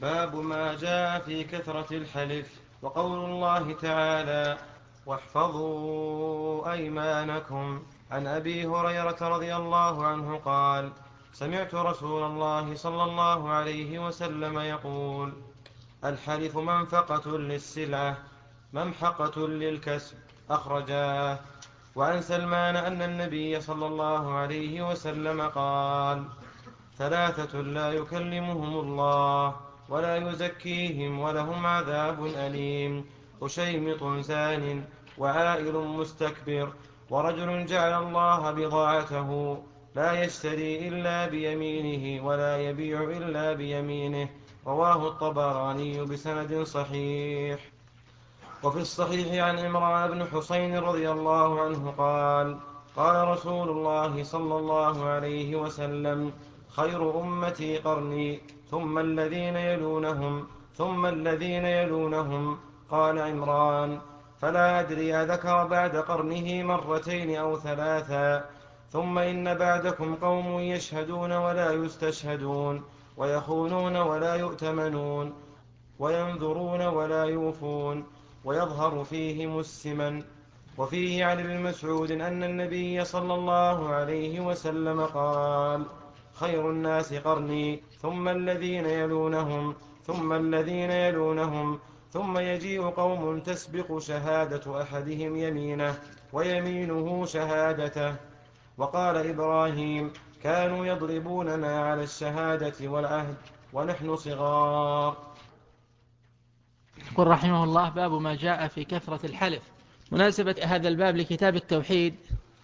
باب ما جاء في كثرة الحلف. وقول الله تعالى: واحفظوا أيمانكم. عن أبي هريرة رضي الله عنه قال: سمعت رسول الله صلى الله عليه وسلم يقول: الحلف منفقة للسلعة ممحقة للكسب. أخرجاه. وعن سلمان أن النبي صلى الله عليه وسلم قال: ثلاثة لا يكلمهم الله ولا يزكيهم ولهم عذاب أليم: أشيمط زان، وعائل مستكبر، ورجل جعل الله بضاعته لا يشتري إلا بيمينه ولا يبيع إلا بيمينه. رواه الطبراني بسند صحيح. وفي الصحيح عن عمران بن حسين رضي الله عنه قال: قال رسول الله صلى الله عليه وسلم: خير أمتي قرني، ثم الذين يلونهم، ثم الذين يلونهم. قال عمران: فلا أدري أذكر بعد قرنه مرتين أو ثلاثا. ثم إن بعدكم قوم يشهدون ولا يستشهدون، ويخونون ولا يؤتمنون، وينذرون ولا يوفون، ويظهر فيهم السمن. وفيه عن ابن مسعود أن النبي صلى الله عليه وسلم قال: خير الناس قرني، ثم الذين يلونهم، ثم الذين يلونهم، ثم يجيء قوم تسبق شهادة أحدهم يمينه ويمينه شهادته. وقال إبراهيم: كانوا يضربوننا على الشهادة والعهد ونحن صغار. يقول رحمه الله: باب ما جاء في كثرة الحلف. مناسبة هذا الباب لكتاب التوحيد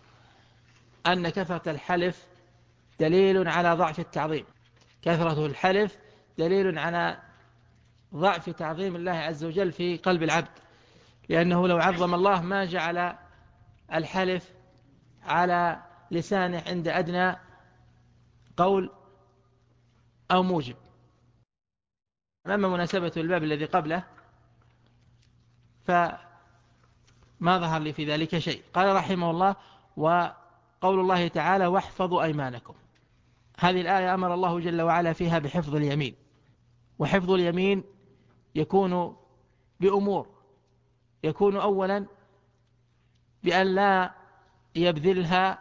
أن كثرة الحلف دليل على ضعف التعظيم. كثرة الحلف دليل على ضعف تعظيم الله عز وجل في قلب العبد، لأنه لو عظم الله ما جعل الحلف على لسانه عند أدنى قول أو موجب. أما مناسبة الباب الذي قبله فما ظهر لي في ذلك شيء. قال رحمه الله: وقول الله تعالى: واحفظوا أيمانكم. هذه الآية أمر الله جل وعلا فيها بحفظ اليمين، وحفظ اليمين يكون بأمور. يكون أولا بأن لا يبذلها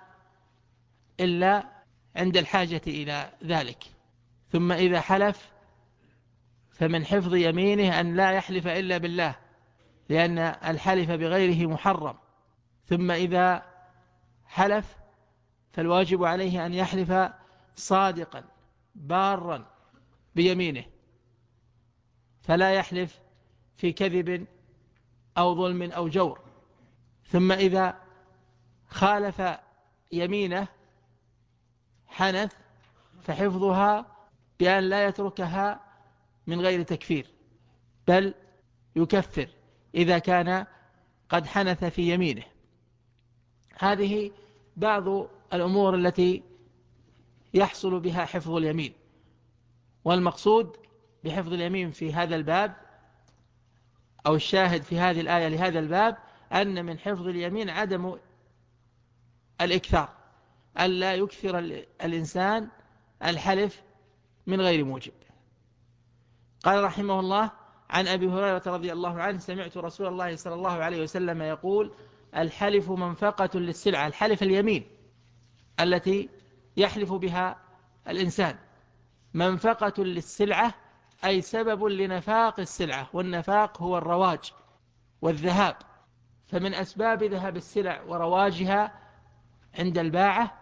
إلا عند الحاجة إلى ذلك، ثم إذا حلف فمن حفظ يمينه أن لا يحلف إلا بالله، لأن الحلف بغيره محرم. ثم إذا حلف فالواجب عليه أن يحلف صادقا بارا بيمينه، فلا يحلف في كذب أو ظلم أو جور. ثم إذا خالف يمينه حنث فحفظها بأن لا يتركها من غير تكفير، بل يكفر إذا كان قد حنث في يمينه. هذه بعض الأمور التي يحصل بها حفظ اليمين. والمقصود بحفظ اليمين في هذا الباب، أو الشاهد في هذه الآية لهذا الباب، أن من حفظ اليمين عدم الإكثار، ألا يكثر الإنسان الحلف من غير موجب. قال رحمه الله: عن أبي هريرة رضي الله عنه: سمعت رسول الله صلى الله عليه وسلم يقول: الحلف منفقة للسلعة. الحلف اليمين التي يحلف بها الإنسان منفقة للسلعة، أي سبب لنفاق السلعة، والنفاق هو الرواج والذهاب. فمن أسباب ذهاب السلع ورواجها عند الباعة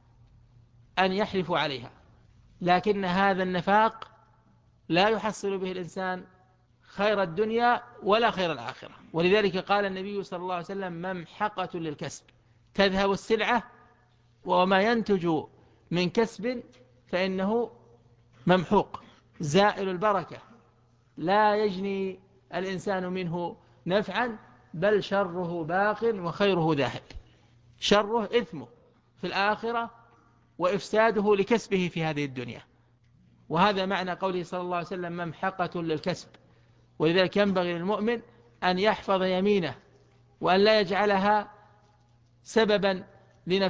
أن يحلفوا عليها، لكن هذا النفاق لا يحصل به الإنسان خير الدنيا ولا خير الآخرة. ولذلك قال النبي صلى الله عليه وسلم: ممحقة للكسب. تذهب السلعة وما ينتج من كسب فإنه ممحوق زائل البركة، لا يجني الإنسان منه نفعا، بل شره باق وخيره ذاهب. شره إثمه في الآخرة وإفساده لكسبه في هذه الدنيا. وهذا معنى قوله صلى الله عليه وسلم: ممحقة للكسب. ولذلك ينبغي للمؤمن أن يحفظ يمينه وأن لا يجعلها سببا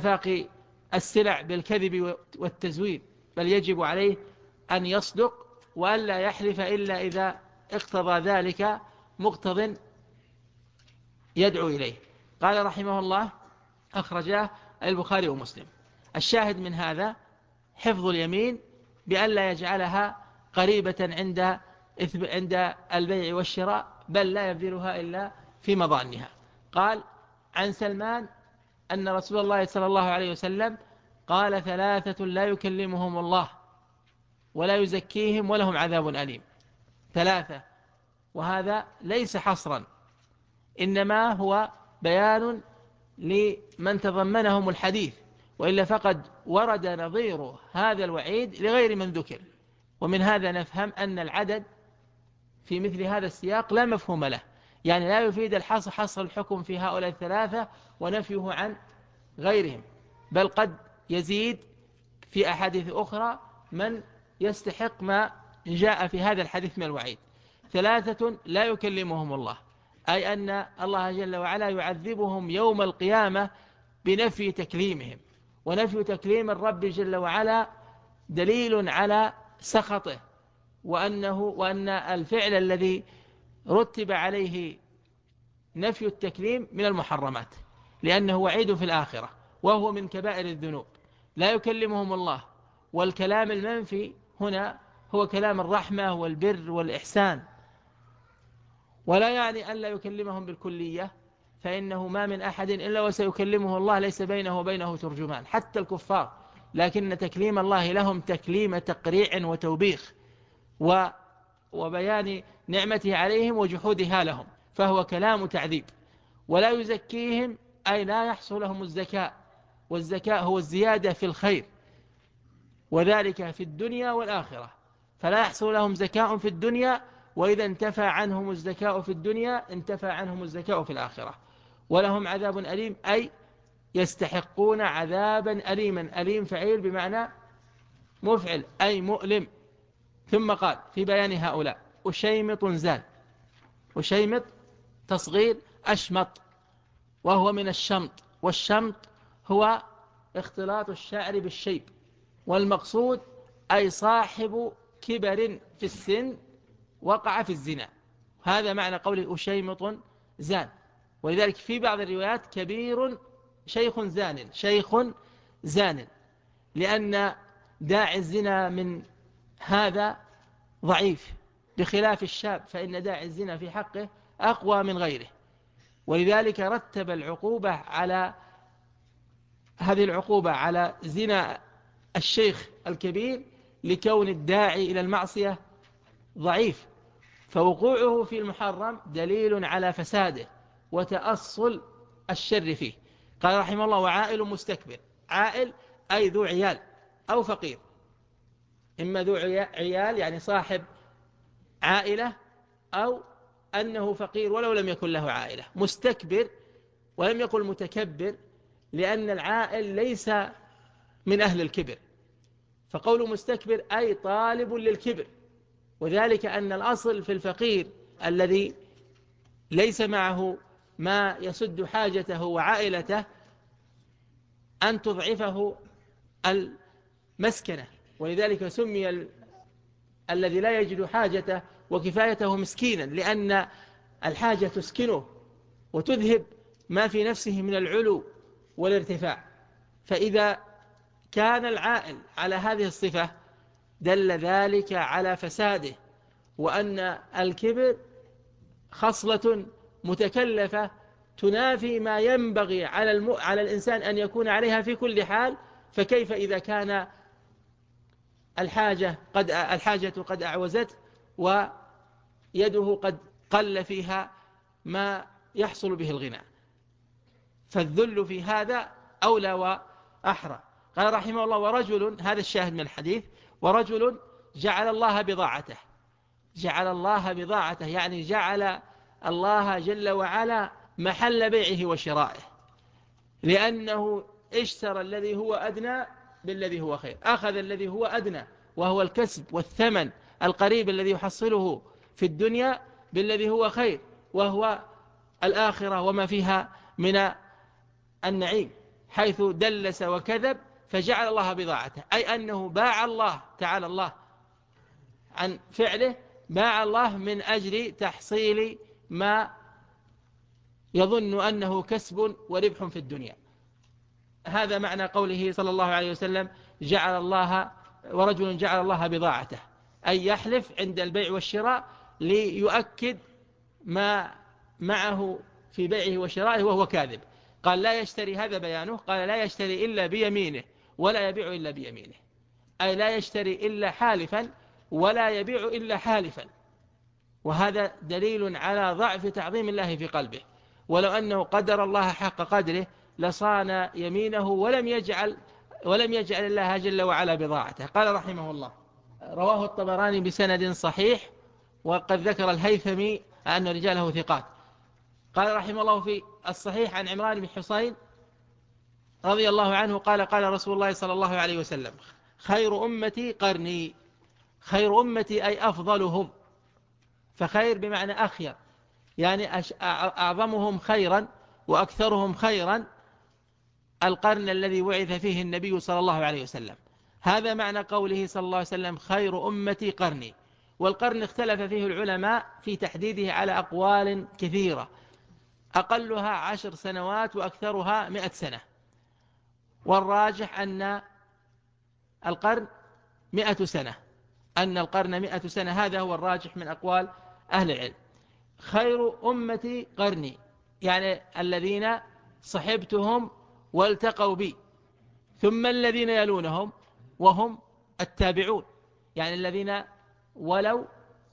لنفاق السلع بالكذب والتزوير، بل يجب عليه أن يصدق وألا يحلف إلا إذا اقتضى ذلك مقتض يدعو إليه. قال رحمه الله أخرجاه البخاري ومسلم. الشاهد من هذا حفظ اليمين بأن لا يجعلها قريبة عند البيع والشراء، بل لا يبذلها إلا في مضانها. قال عن سلمان أن رسول الله صلى الله عليه وسلم قال 3 لا يكلمهم الله ولا يزكيهم ولهم عذاب أليم. 3، وهذا ليس حصرا، إنما هو بيان لمن تضمنهم الحديث، وإلا فقد ورد نظير هذا الوعيد لغير من ذكر. ومن هذا نفهم أن العدد في مثل هذا السياق لا مفهوم له، يعني لا يفيد الحصر، حصر الحكم في هؤلاء 3 ونفيه عن غيرهم، بل قد يزيد في أحاديث أخرى من يستحق ما جاء في هذا الحديث من الوعيد. 3 لا يكلمهم الله، أي أن الله جل وعلا يعذبهم يوم القيامة بنفي تكليمهم، ونفي تكليم الرب جل وعلا دليل على سخطه، وأن الفعل الذي رتب عليه نفي التكليم من المحرمات، لأنه وعيد في الآخرة وهو من كبائر الذنوب. لا يكلمهم الله، والكلام المنفي هنا هو كلام الرحمة والبر والإحسان، ولا يعني أن لا يكلمهم بالكلية، فإنه ما من أحد إلا وسيكلمه الله، ليس بينه وبينه ترجمان حتى الكفار، لكن تكليم الله لهم تكليم تقريع وتوبيخ وبيان نعمته عليهم وجحودها لهم، فهو كلام تعذيب. ولا يزكيهم، أي لا يحصل لهم الزكاة، والزكاة هو الزيادة في الخير، وذلك في الدنيا والآخرة، فلا يحصل لهم زكاة في الدنيا، وإذا انتفى عنهم الزكاة في الدنيا انتفى عنهم الزكاة في الآخرة. ولهم عذاب أليم، أي يستحقون عذابا أليما. أليم فعيل بمعنى مفعل، أي مؤلم. ثم قال في بيان هؤلاء أشيمط زان. أشيمط تصغير أشمط، وهو من الشمط، والشمط هو اختلاط الشعر بالشيب، والمقصود أي صاحب كبر في السن وقع في الزنا. هذا معنى قوله أشيمط زان. ولذلك في بعض الروايات كبير شيخ زان، شيخ زان، لأن داعي الزنا من هذا ضعيف، بخلاف الشاب فإن داعي الزنا في حقه أقوى من غيره. ولذلك رتب العقوبة على هذه العقوبة على زنا الشيخ الكبير لكون الداعي إلى المعصية ضعيف، فوقوعه في المحرم دليل على فساده وتأصل الشر فيه. قال رحمه الله وعائل مستكبر. عائل أي ذو عيال أو فقير، إما ذو عيال يعني صاحب عائلة، أو أنه فقير ولو لم يكن له عائلة. مستكبر، ولم يقل متكبر، لأن العائل ليس من أهل الكبر، فقول مستكبر أي طالب للكبر. وذلك أن الأصل في الفقير الذي ليس معه ما يسد حاجته وعائلته أن تضعفه المسكنة، ولذلك سمي الذي لا يجد حاجته وكفايته مسكينا، لأن الحاجة تسكنه وتذهب ما في نفسه من العلو والارتفاع. فإذا كان العائل على هذه الصفة دل ذلك على فساده، وأن الكبر خصلة متكلفة تنافي ما ينبغي على الإنسان أن يكون عليها في كل حال، فكيف إذا كان الحاجة قد أعوزت ويده قد قل فيها ما يحصل به الغنى، فالذل في هذا أولى وأحرى. قال رحمه الله ورجل، هذا الشاهد من الحديث، ورجل جعل الله بضاعته. جعل الله بضاعته يعني جعل الله جل وعلا محل بيعه وشرائه، لأنه اشترى الذي هو أدنى بالذي هو خير، أخذ الذي هو أدنى وهو الكسب والثمن القريب الذي يحصله في الدنيا بالذي هو خير، وهو الآخرة وما فيها من النعيم، حيث دلس وكذب فجعل الله بضاعته، أي أنه باع الله تعالى الله عن فعله باع الله من أجل تحصيل ما يظن أنه كسب وربح في الدنيا. هذا معنى قوله صلى الله عليه وسلم ورجل جعل الله بضاعته، أي يحلف عند البيع والشراء ليؤكد ما معه في بيعه وشرائه وهو كاذب. قال لا يشتري، هذا بيانه، قال لا يشتري إلا بيمينه ولا يبيع إلا بيمينه، أي لا يشتري إلا حالفا ولا يبيع إلا حالفا. وهذا دليل على ضعف تعظيم الله في قلبه، ولو أنه قدر الله حق قدره لصان يمينه ولم يجعل الله جل وعلا بضاعته. قال رحمه الله: رواه الطبراني بسند صحيح، وقد ذكر الهيثمي أن رجاله ثقات. قال رحمه الله في الصحيح عن عمران بن حصين رضي الله عنه قال: قال رسول الله صلى الله عليه وسلم: خير أمتي قرني. خير أمتي أي أفضلهم، فخير بمعنى أخير، يعني أعظمهم خيرا وأكثرهم خيرا القرن الذي بعث فيه النبي صلى الله عليه وسلم. هذا معنى قوله صلى الله عليه وسلم: خير أمتي قرني. والقرن اختلف فيه العلماء في تحديده على أقوال كثيرة، أقلها 10 سنوات وأكثرها 100 سنة، والراجح أن القرن 100 سنة، أن القرن 100 سنة، هذا هو الراجح من أقوال أهل العلم. خير أمتي قرني، يعني الذين صحبتهم والتقوا بي، ثم الذين يلونهم وهم التابعون، يعني الذين ولوا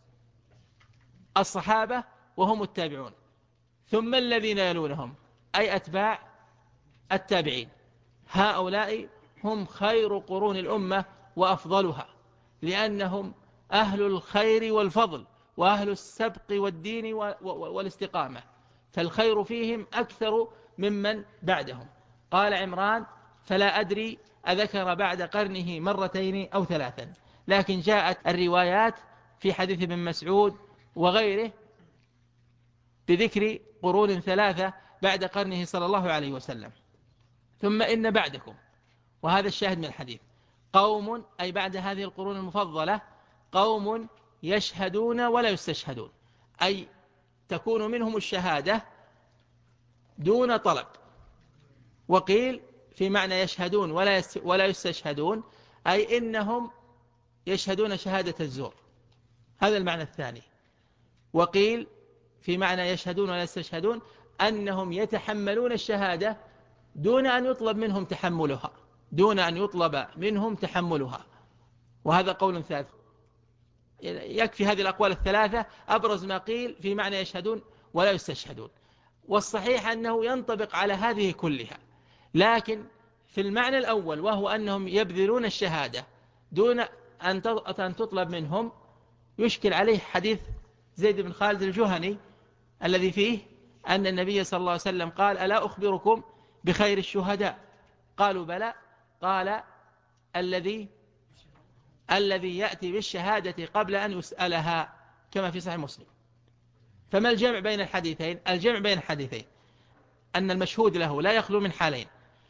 الصحابة وهم التابعون، ثم الذين يلونهم أي أتباع التابعين. هؤلاء هم خير قرون الأمة وأفضلها، لأنهم أهل الخير والفضل وأهل السبق والدين والاستقامة، فالخير فيهم أكثر ممن بعدهم. قال عمران: فلا أدري أذكر بعد قرنه مرتين أو 3، لكن جاءت الروايات في حديث ابن مسعود وغيره بذكر قرون 3 بعد قرنه صلى الله عليه وسلم. ثم إن بعدكم، وهذا الشاهد من الحديث، قوم، أي بعد هذه القرون المفضلة، قوم يشهدون ولا يستشهدون، أي تكون منهم الشهادة دون طلب. وقيل في معنى يشهدون ولا يستشهدون، أي إنهم يشهدون شهادة الزور، هذا المعنى الثاني. وقيل في معنى يشهدون ولا يستشهدون أنهم يتحملون الشهادة دون أن يطلب منهم تحملها، وهذا قول ثالث. يكفي هذه الأقوال الثلاثة، أبرز ما قيل في معنى يشهدون ولا يستشهدون. والصحيح أنه ينطبق على هذه كلها، لكن في المعنى الأول وهو أنهم يبذلون الشهادة دون أن تطلب منهم، يشكل عليه حديث زيد بن خالد الجهني الذي فيه أن النبي صلى الله عليه وسلم قال: ألا أخبركم بخير الشهداء؟ قالوا: بلى. قال: الذي يأتي بالشهادة قبل أن يسألها، كما في صحيح مسلم. فما الجمع بين الحديثين؟ الجمع بين الحديثين أن المشهود له لا يخلو من حالين.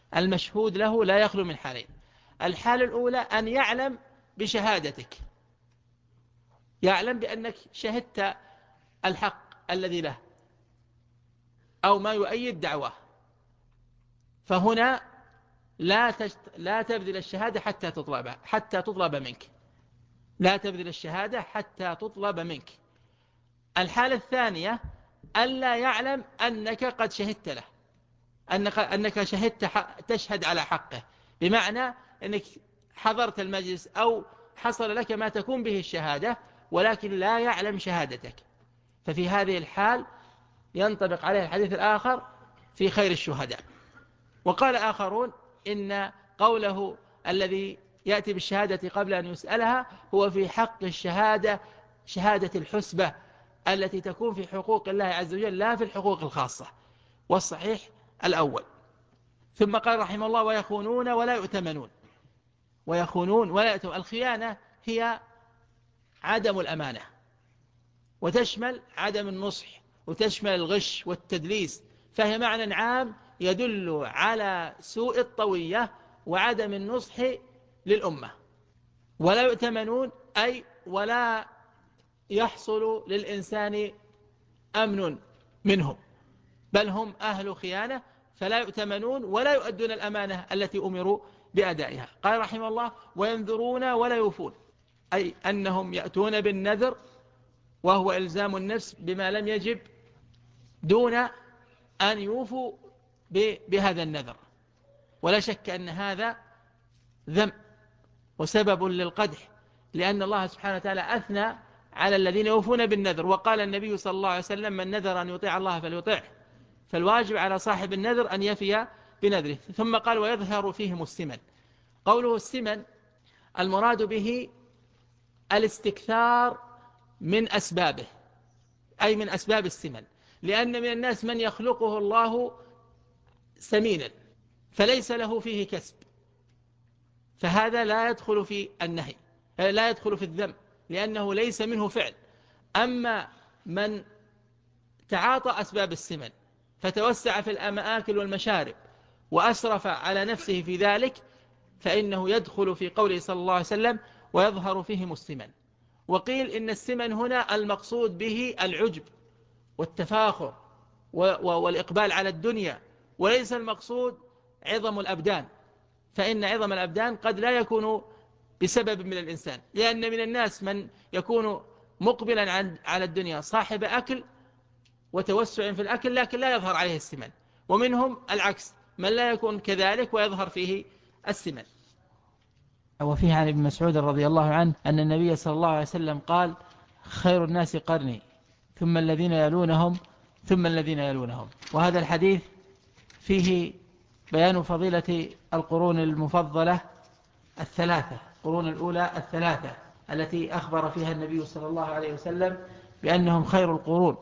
الحالة الأولى أن يعلم بشهادتك، يعلم بأنك شهدت الحق الذي له أو ما يؤيد دعواه، فهنا لا تبذل الشهادة حتى تطلب منك. لا تبذل الشهادة حتى تطلب منك. الحالة الثانية ألا يعلم أنك قد شهدت له، أنك شهدت تشهد على حقه، بمعنى أنك حضرت المجلس أو حصل لك ما تكون به الشهادة ولكن لا يعلم شهادتك، ففي هذه الحال ينطبق عليه الحديث الآخر في خير الشهداء. وقال آخرون إن قوله الذي يأتي بالشهادة قبل أن يسألها هو في حق الشهادة، شهادة الحسبة التي تكون في حقوق الله عز وجل لا في الحقوق الخاصة، والصحيح الأول. ثم قال رحمه الله: ويخونون ولا يؤتمنون. الخيانة هي عدم الأمانة، وتشمل عدم النصح، وتشمل الغش والتدليس، فهي معنى عام يدل على سوء الطوية وعدم النصح للأمة. ولا يؤتمنون أي ولا يحصل للإنسان أمن منهم، بل هم أهل خيانة فلا يؤتمنون ولا يؤدون الأمانة التي أمروا بأدائها. قال رحمه الله: وينذرون ولا يوفون، أي أنهم يأتون بالنذر وهو إلزام النفس بما لم يجب دون أن يوفوا بهذا النذر. ولا شك أن هذا ذنب وسبب للقدح، لأن الله سبحانه وتعالى أثنى على الذين يوفون بالنذر، وقال النبي صلى الله عليه وسلم: من نذر أن يطيع الله فليطيعه. فالواجب على صاحب النذر أن يفي بنذره. ثم قال: ويظهر فيهم السمن. قوله السمن المراد به الاستكثار من أسبابه، أي من أسباب السمن، لأن من الناس من يخلقه الله سمينا فليس له فيه كسب، فهذا لا يدخل في النهي، لا يدخل في الذنب لأنه ليس منه فعل. أما من تعاطى أسباب السمن فتوسع في المآكل والمشارب وأسرف على نفسه في ذلك فإنه يدخل في قوله صلى الله عليه وسلم: ويظهر فيهم السمن. وقيل إن السمن هنا المقصود به العجب والتفاخر والإقبال على الدنيا، وليس المقصود عظم الأبدان، فإن عظم الأبدان قد لا يكون بسبب من الإنسان، لأن من الناس من يكون مقبلا على الدنيا صاحب أكل وتوسع في الأكل لكن لا يظهر عليه السمن، ومنهم العكس من لا يكون كذلك ويظهر فيه السمن. وفيه عن ابن مسعود رضي الله عنه أن النبي صلى الله عليه وسلم قال: خير الناس قرني ثم الذين يلونهم ثم الذين يلونهم. وهذا الحديث فيه بيان فضيلة القرون المفضلة الثلاثة، القرون الأولى الثلاثة التي أخبر فيها النبي صلى الله عليه وسلم بأنهم خير القرون.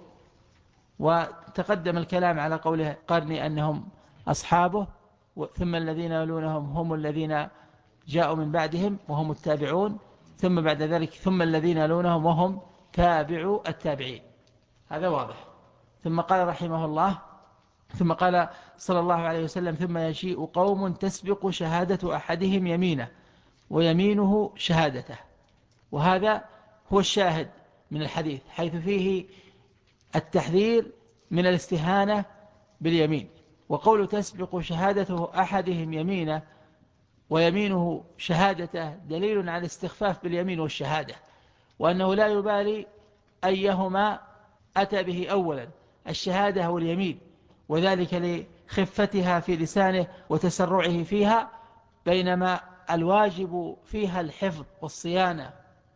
وتقدم الكلام على قوله قرني أنهم أصحابه، ثم الذين يلونهم هم الذين جاءوا من بعدهم وهم التابعون، ثم بعد ذلك ثم الذين يلونهم وهم تابعوا التابعين. هذا واضح. ثم قال رحمه الله: ثم قال صلى الله عليه وسلم: ثم يجيء قوم تسبق شهادة أحدهم يمينه ويمينه شهادته. وهذا هو الشاهد من الحديث، حيث فيه التحذير من الاستهانة باليمين. وقول تسبق شهادة أحدهم يمينه ويمينه شهادته دليل على الاستخفاف باليمين والشهادة، وأنه لا يبالي أيهما أتى به أولا، الشهادة أو اليمين، وذلك لخفتها في لسانه وتسرعه فيها، بينما الواجب فيها الحفظ والصيانة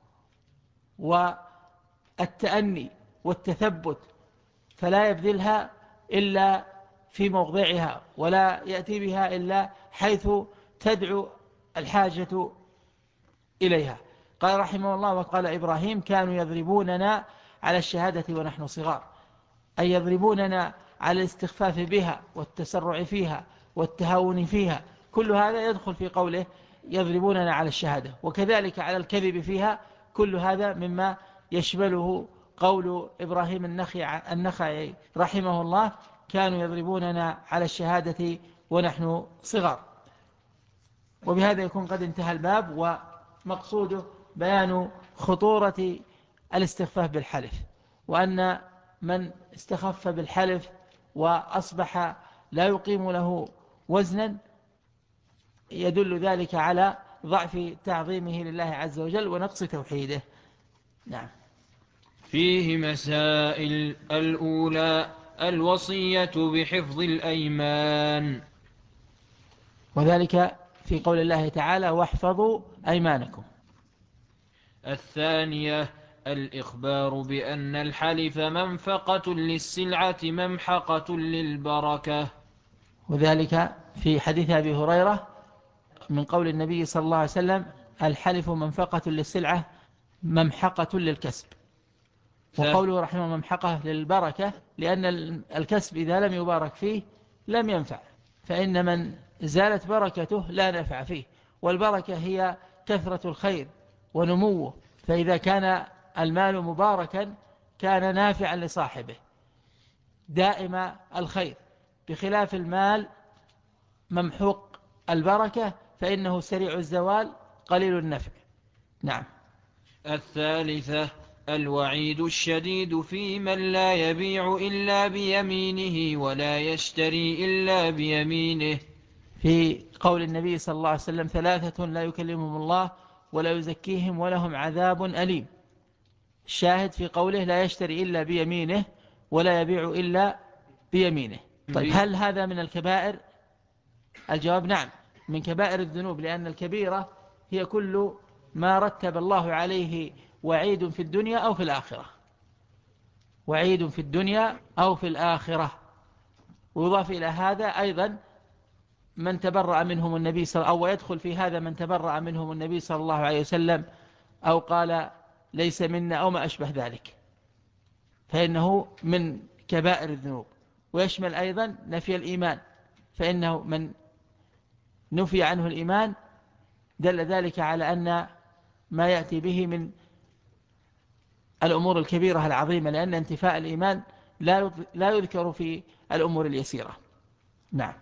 والتأني والتثبت، فلا يبذلها إلا في موضعها ولا يأتي بها إلا حيث تدعو الحاجة إليها. قال رحمه الله: وقال إبراهيم: كانوا يضربوننا على الشهادة ونحن صغار، أي يضربوننا على الاستخفاف بها والتسرع فيها والتهاون فيها. كل هذا يدخل في قوله يضربوننا على الشهادة، وكذلك على الكذب فيها. كل هذا مما يشمله قول إبراهيم النخعي رحمه الله: كانوا يضربوننا على الشهادة ونحن صغار. وبهذا يكون قد انتهى الباب، ومقصوده بيان خطورة الاستخفاف بالحلف، وأن من استخف بالحلف وأصبح لا يقيم له وزنا يدل ذلك على ضعف تعظيمه لله عز وجل ونقص توحيده. نعم. فيه مسائل. الأولى: الوصية بحفظ الأيمان، وذلك في قول الله تعالى: واحفظوا أيمانكم. الثانية: الإخبار بأن الحلف منفقة للسلعة ممحقة للبركة، وذلك في حديث أبي هريرة من قول النبي صلى الله عليه وسلم: الحلف منفقة للسلعة ممحقة للكسب. وقوله رحمه ممحقة للبركة، لأن الكسب إذا لم يبارك فيه لم ينفع، فإن من زالت بركته لا نفع فيه، والبركة هي كثرة الخير ونموه، فإذا كان المال مباركا كان نافعا لصاحبه دائم الخير، بخلاف المال ممحوق البركة فإنه سريع الزوال قليل النفع. نعم. الثالثة الوعيد الشديد في من لا يبيع إلا بيمينه ولا يشتري إلا بيمينه. في قول النبي صلى الله عليه وسلم 3 لا يكلمهم الله ولا يزكيهم ولهم عذاب أليم. الشاهد في قوله لا يشتري إلا بيمينه ولا يبيع إلا بيمينه. طيب هل هذا من الكبائر؟ الجواب نعم، من كبائر الذنوب، لأن الكبيرة هي كل ما رتب الله عليه وعيد في الدنيا أو في الآخرة، وعيد في الدنيا أو في الآخرة. ويضاف إلى هذا أيضا من تبرأ منهم النبي أو يدخل في هذا من تبرأ منهم النبي صلى الله عليه وسلم أو قال ليس منا أو ما أشبه ذلك، فإنه من كبائر الذنوب. ويشمل أيضا نفي الإيمان، فإنه من نفي عنه الإيمان دل ذلك على أن ما يأتي به من الأمور الكبيرة العظيمة، لأن انتفاء الإيمان لا يذكر في الأمور اليسيرة. نعم.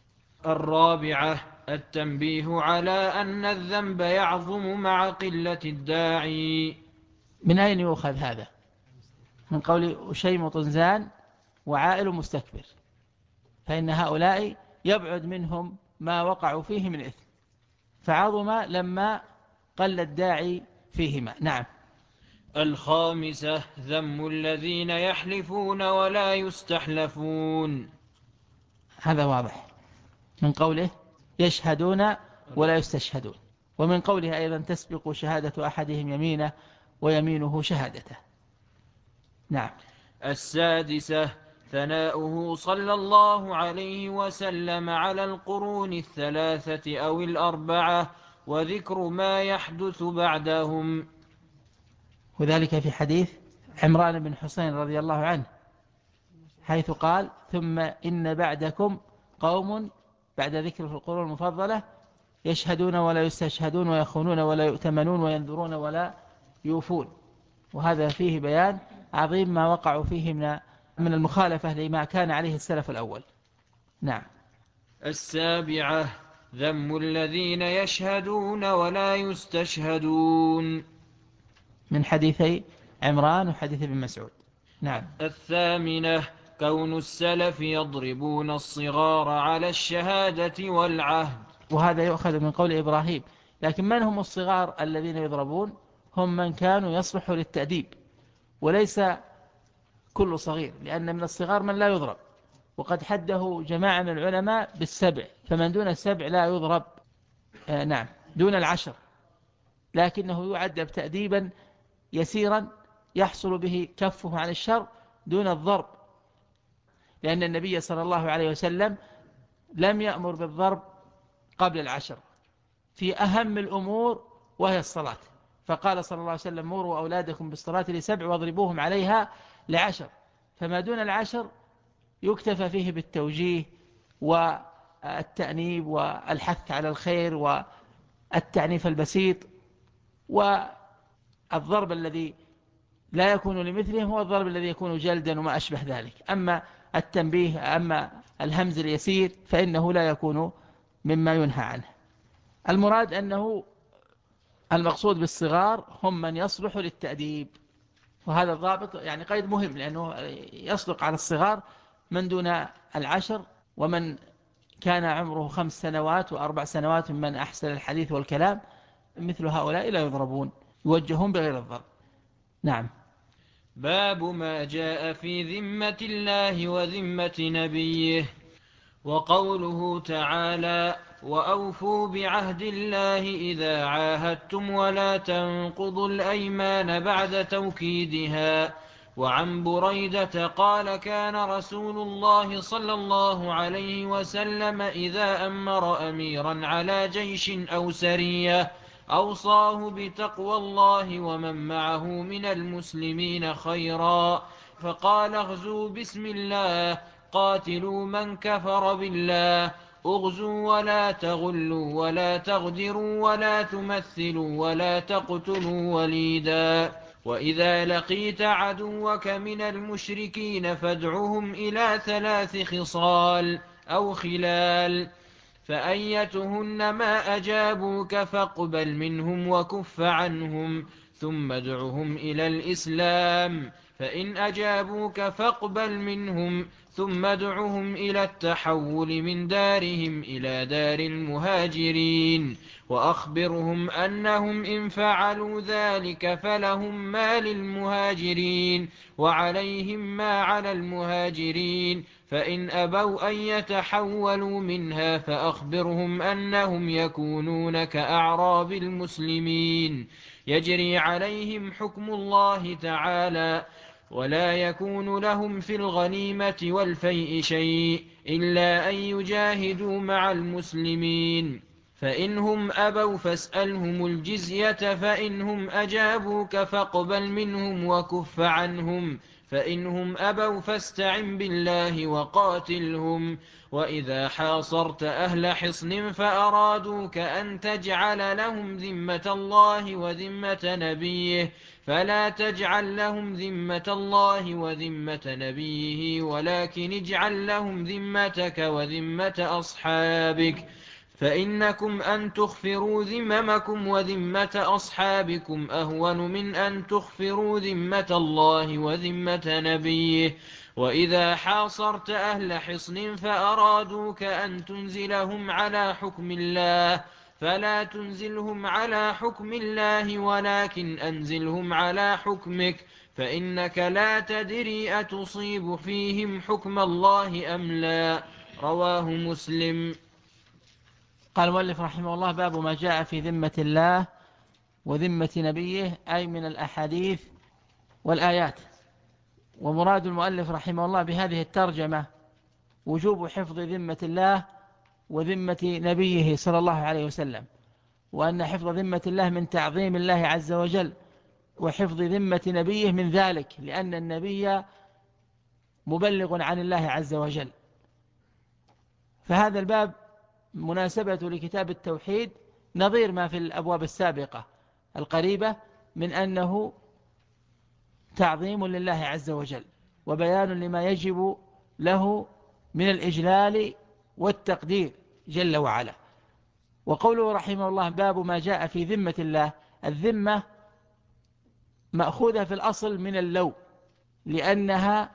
الرابعة التنبيه على أن الذنب يعظم مع قلة الداعي. من أين يؤخذ هذا؟ من قول أشيمط زان وعائل مستكبر، فإن هؤلاء يبعد منهم ما وقعوا فيه من إثم، فعظم لما قل الداعي فيهما. نعم. الخامسة ذم الذين يحلفون ولا يستحلفون. هذا واضح من قوله يشهدون ولا يستشهدون، ومن قوله أيضا تسبق شهادة أحدهم يمينه ويمينه شهادته. نعم. السادسة ثناؤه صلى الله عليه وسلم على القرون الثلاثة أو الأربعة وذكر ما يحدث بعدهم. وذلك في حديث عمران بن حسين رضي الله عنه، حيث قال ثم إن بعدكم قوم، بعد ذكر في القرون المفضلة، يشهدون ولا يستشهدون ويخونون ولا يؤتمنون وينذرون ولا يوفون. وهذا فيه بيان عظيم ما وقعوا فيه من المخالفة لما كان عليه السلف الأول. نعم. السابعة ذم الذين يشهدون ولا يستشهدون، من حديثي عمران وحديث ابن مسعود. نعم. الثامنة كون السلف يضربون الصغار على الشهادة والعهد. وهذا يؤخذ من قول إبراهيم. لكن من هم الصغار الذين يضربون؟ هم من كانوا يصلحوا للتأديب، وليس كل صغير، لأن من الصغار من لا يضرب، وقد حده جماعة من العلماء بالسبع، فمن دون السبع لا يضرب. نعم، دون العشر، لكنه يعذب تأديبا يسيرا يحصل به كفه عن الشر دون الضرب، لأن النبي صلى الله عليه وسلم لم يأمر بالضرب قبل العشر في أهم الأمور وهي الصلاة، فقال صلى الله عليه وسلم مروا أولادكم بالصلاة ل7 واضربوهم عليها ل10. فما دون العشر يكتفى فيه بالتوجيه والتأنيب والحث على الخير والتعنيف البسيط، والضرب الذي لا يكون لمثله هو الضرب الذي يكون جلدا وما أشبه ذلك. أما التنبيه، أما الهمز اليسير، فإنه لا يكون مما ينهى عنه. المراد أنه المقصود بالصغار هم من يصلح للتأديب، وهذا الضابط يعني قيد مهم، لأنه يصدق على الصغار من دون العشر، ومن كان عمره 5 سنوات و4 سنوات ممن أحسن الحديث والكلام، مثل هؤلاء لا يضربون، يوجهون بغير الضرب. نعم. باب ما جاء في ذمة الله وذمة نبيه. وقوله تعالى وأوفوا بعهد الله إذا عاهدتم ولا تنقضوا الأيمان بعد توكيدها. وعن بريدة قال كان رسول الله صلى الله عليه وسلم إذا أمر أميرا على جيش أو سرية أوصاه بتقوى الله ومن معه من المسلمين خيرا، فقال اغزوا بسم الله، قاتلوا من كفر بالله، اغزوا ولا تغلوا ولا تغدروا ولا تمثلوا ولا تقتلوا وليدا. وإذا لقيت عدوك من المشركين فادعهم إلى 3 خصال أو خلال، فأيتهن ما أجابوك فاقبل منهم وكف عنهم، ثم ادعهم إلى الإسلام، فإن أجابوك فاقبل منهم، ثم ادعهم إلى التحول من دارهم إلى دار المهاجرين، وأخبرهم أنهم إن فعلوا ذلك فلهم ما للمهاجرين وعليهم ما على المهاجرين، فإن أبوا أن يتحولوا منها فأخبرهم أنهم يكونون كأعراب المسلمين يجري عليهم حكم الله تعالى، ولا يكون لهم في الغنيمة والفيء شيء إلا أن يجاهدوا مع المسلمين، فإنهم أبوا فاسألهم الجزية، فإنهم أجابوك فاقبل منهم وكف عنهم، فإنهم أبوا فاستعن بالله وقاتلهم. وإذا حاصرت أهل حصن فأرادوك أن تجعل لهم ذمة الله وذمة نبيه فلا تجعل لهم ذمة الله وذمة نبيه، ولكن اجعل لهم ذمتك وذمة أصحابك، فإنكم أن تخفروا ذممكم وذمة أصحابكم أهون من أن تخفروا ذمة الله وذمة نبيه. وإذا حاصرت أهل حصن فأرادوك أن تنزلهم على حكم الله فلا تنزلهم على حكم الله، ولكن أنزلهم على حكمك، فإنك لا تدري أتصيب فيهم حكم الله أم لا. رواه مسلم. قال المؤلف رحمه الله: باب ما جاء في ذمة الله وذمة نبيه، أي من الأحاديث والآيات. ومراد المؤلف رحمه الله بهذه الترجمة وجوب حفظ ذمة الله وذمة نبيه صلى الله عليه وسلم، وأن حفظ ذمة الله من تعظيم الله عز وجل، وحفظ ذمة نبيه من ذلك، لأن النبي مبلغ عن الله عز وجل. فهذا الباب مناسبة لكتاب التوحيد نظير ما في الأبواب السابقة القريبة من أنه تعظيم لله عز وجل وبيان لما يجب له من الإجلال والتقدير جل وعلا. وقوله رحمه الله: باب ما جاء في ذمة الله. الذمة مأخوذة في الأصل من اللوم، لأنها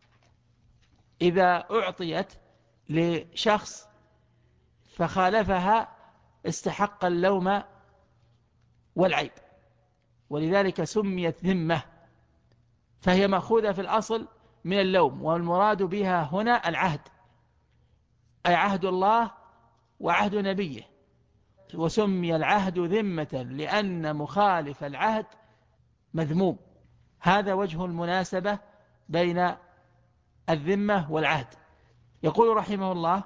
إذا أعطيت لشخص فخالفها استحق اللوم والعيب، ولذلك سميت ذمة، فهي مأخوذة في الأصل من اللوم، والمراد بها هنا العهد، أي عهد الله وعهد نبيه. وسمي العهد ذمة لأن مخالف العهد مذموم. هذا وجه المناسبة بين الذمة والعهد. يقول رحمه الله: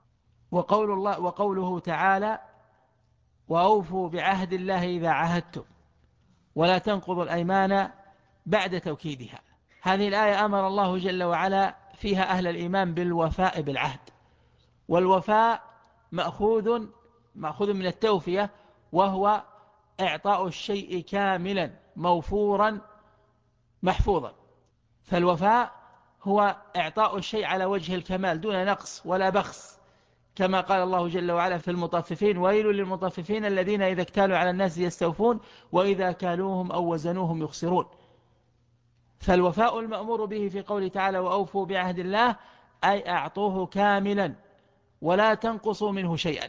وقوله تعالى: وأوفوا بعهد الله إذا عاهدتم ولا تنقضوا الأيمان بعد توكيدها. هذه الآية أمر الله جل وعلا فيها أهل الإيمان بالوفاء بالعهد، والوفاء مأخوذ من التوفية، وهو إعطاء الشيء كاملا موفورا محفوظا. فالوفاء هو إعطاء الشيء على وجه الكمال دون نقص ولا بخس، كما قال الله جل وعلا في المطففين: ويل للمطففين الذين إذا اكتالوا على الناس يستوفون وإذا كالوهم أو وزنوهم يخسرون. فالوفاء المأمور به في قوله تعالى: وأوفوا بعهد الله، أي أعطوه كاملا ولا تنقصوا منه شيئا.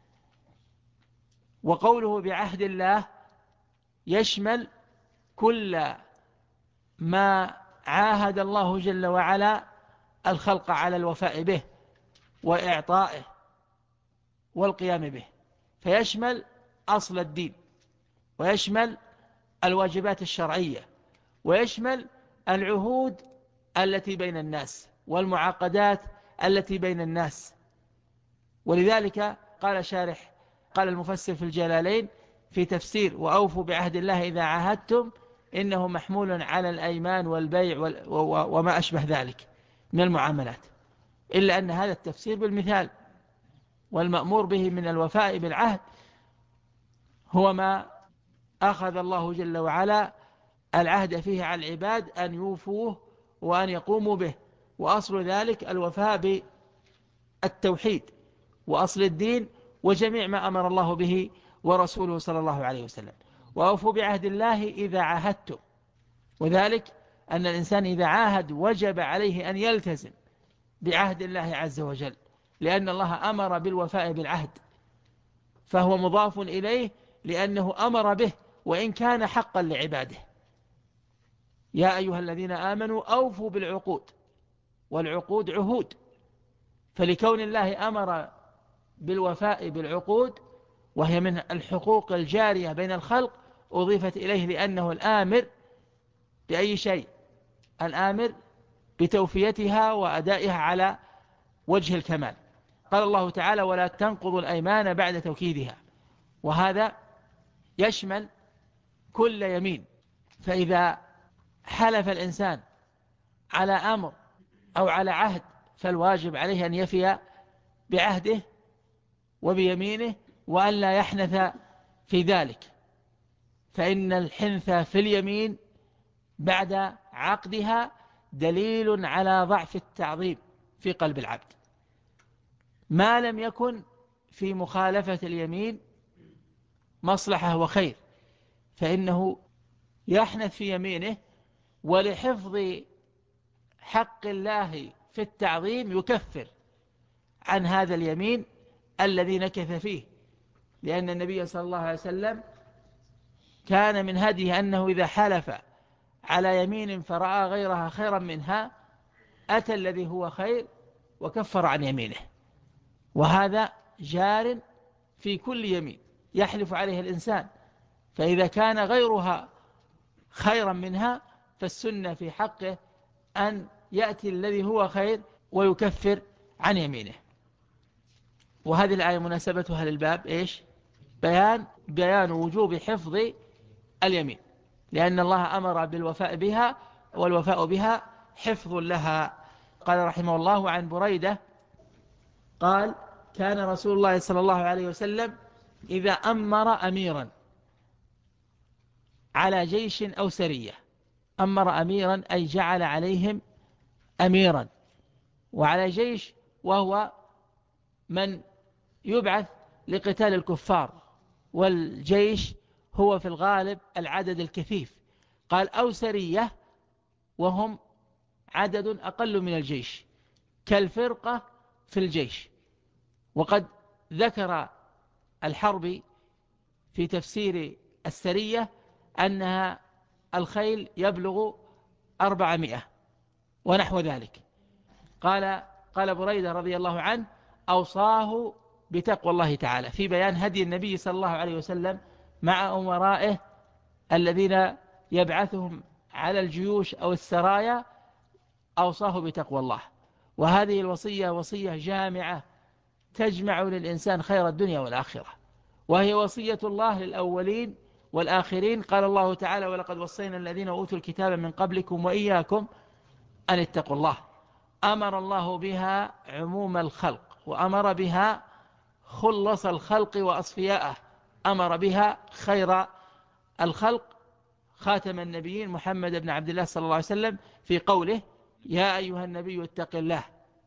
وقوله بعهد الله يشمل كل ما عاهد الله جل وعلا الخلق على الوفاء به وإعطائه والقيام به، فيشمل أصل الدين، ويشمل الواجبات الشرعية، ويشمل العهود التي بين الناس والمعاقدات التي بين الناس. ولذلك قال المفسر في الجلالين في تفسير: وأوفوا بعهد الله إذا عاهدتم، إنه محمول على الأيمان والبيع وما أشبه ذلك من المعاملات، إلا أن هذا التفسير بالمثال، والمأمور به من الوفاء بالعهد هو ما أخذ الله جل وعلا العهد فيه على العباد أن يوفوه وأن يقوموا به. وأصل ذلك الوفاء بالتوحيد وأصل الدين وجميع ما أمر الله به ورسوله صلى الله عليه وسلم. وأوفوا بعهد الله إذا عاهدتم، وذلك أن الإنسان إذا عاهد وجب عليه أن يلتزم بعهد الله عز وجل، لأن الله أمر بالوفاء بالعهد، فهو مضاف إليه لأنه أمر به وإن كان حقا لعباده. يا أيها الذين آمنوا أوفوا بالعقود، والعقود عهود، فلكون الله أمر بالوفاء بالعقود وهي من الحقوق الجارية بين الخلق أضيفت إليه لأنه الآمر بأي شيء، الآمر بتوفيتها وأدائها على وجه الكمال. قال الله تعالى ولا تنقضوا الأيمان بعد توكيدها، وهذا يشمل كل يمين. فإذا حلف الإنسان على أمر أو على عهد فالواجب عليه أن يفي بعهده وبيمينه وأن لا يحنث في ذلك، فإن الحنث في اليمين بعد عقدها دليل على ضعف التعظيم في قلب العبد، ما لم يكن في مخالفة اليمين مصلحة وخير، فإنه يحنث في يمينه ولحفظ حق الله في التعظيم يكفر عن هذا اليمين الذي نكث فيه، لأن النبي صلى الله عليه وسلم كان من هديه أنه إذا حلف على يمين فرأى غيرها خيرا منها أتى الذي هو خير وكفر عن يمينه، وهذا جار في كل يمين يحلف عليه الإنسان، فإذا كان غيرها خيرا منها فالسنة في حقه أن يأتي الذي هو خير ويكفر عن يمينه. وهذه الآية مناسبتها للباب إيش؟ بيان وجوب حفظ اليمين، لأن الله أمر بالوفاء بها، والوفاء بها حفظ لها. قال رحمه الله عن بريدة قال كان رسول الله صلى الله عليه وسلم إذا أمر أميرا على جيش أو سرية، أمر أميرا أي جعل عليهم أميرا، وعلى جيش وهو من يبعث لقتال الكفار، والجيش هو في الغالب العدد الكثيف. قال أو سرية وهم عدد أقل من الجيش كالفرقة في الجيش. وقد ذكر الحربي في تفسير السرية أنها الخيل يبلغ 400 ونحو ذلك. قال بريدة رضي الله عنه أوصاه بتقوى الله تعالى، في بيان هدي النبي صلى الله عليه وسلم مع أمرائه الذين يبعثهم على الجيوش أو السرايا، أوصاه بتقوى الله. وهذه الوصية وصية جامعة تجمع للإنسان خير الدنيا والآخرة، وهي وصية الله للأولين والآخرين. قال الله تعالى ولقد وصينا الذين أوتوا الكتاب من قبلكم وإياكم أن اتقوا الله. أمر الله بها عموم الخلق، وأمر بها خلص الخلق وأصفياءه، أمر بها خير الخلق خاتم النبيين محمد بن عبد الله صلى الله عليه وسلم في قوله يا أيها النبي اتق الله،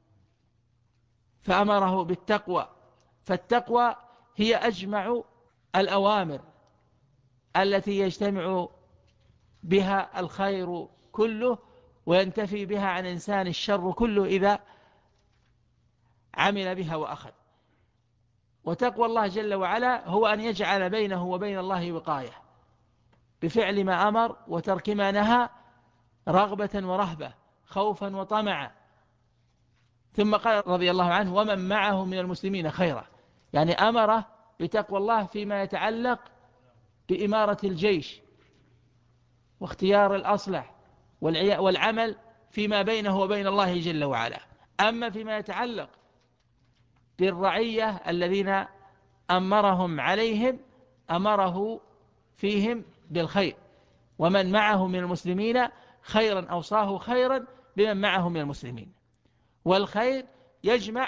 فأمره بالتقوى. فالتقوى هي أجمع الأوامر التي يجتمع بها الخير كله وينتفي بها عن إنسان الشر كله إذا عمل بها وأخذ. وتقوى الله جل وعلا هو أن يجعل بينه وبين الله وقاية بفعل ما أمر وترك ما نهى، رغبة ورهبة، خوفا وطمعا. ثم قال رضي الله عنه ومن معه من المسلمين خيرا، يعني أمره بتقوى الله فيما يتعلق بإمارة الجيش واختيار الأصلح والعمل فيما بينه وبين الله جل وعلا. أما فيما يتعلق بالرعية الذين أمرهم عليهم أمره فيهم بالخير، ومن معه من المسلمين خيرا أوصاه خيرا بمن معه من المسلمين. والخير يجمع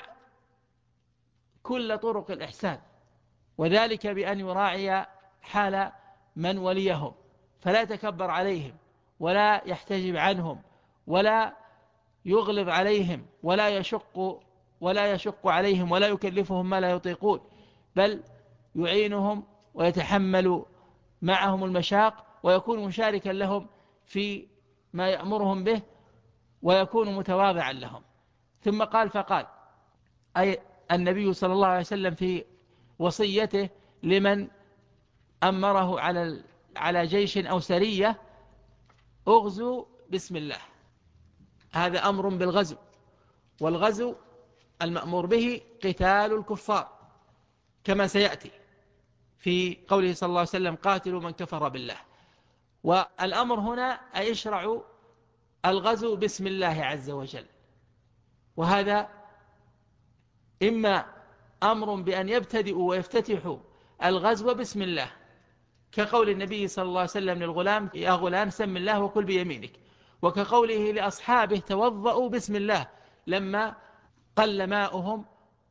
كل طرق الإحسان، وذلك بأن يراعي حال من وليهم، فلا يتكبر عليهم ولا يحتجب عنهم ولا يغلظ عليهم ولا يشق عليهم ولا يكلفهم ما لا يطيقون، بل يعينهم ويتحمل معهم المشاق ويكون مشاركا لهم في ما يأمرهم به ويكون متواضعا لهم. ثم قال أي النبي صلى الله عليه وسلم في وصيته لمن أمره على جيش أو سرية: اغزوا بسم الله. هذا أمر بالغزو، والغزو المأمور به قتال الكفار كما سيأتي في قوله صلى الله عليه وسلم: قاتلوا من كفر بالله. والأمر هنا أي يشرع الغزو بسم الله عز وجل، وهذا إما أمر بأن يبتدئوا ويفتتحوا الغزو بسم الله، كقول النبي صلى الله عليه وسلم للغلام: يا غلام سم الله وكل بيمينك، وكقوله لأصحابه: توضؤوا بسم الله، لما قل ماؤهم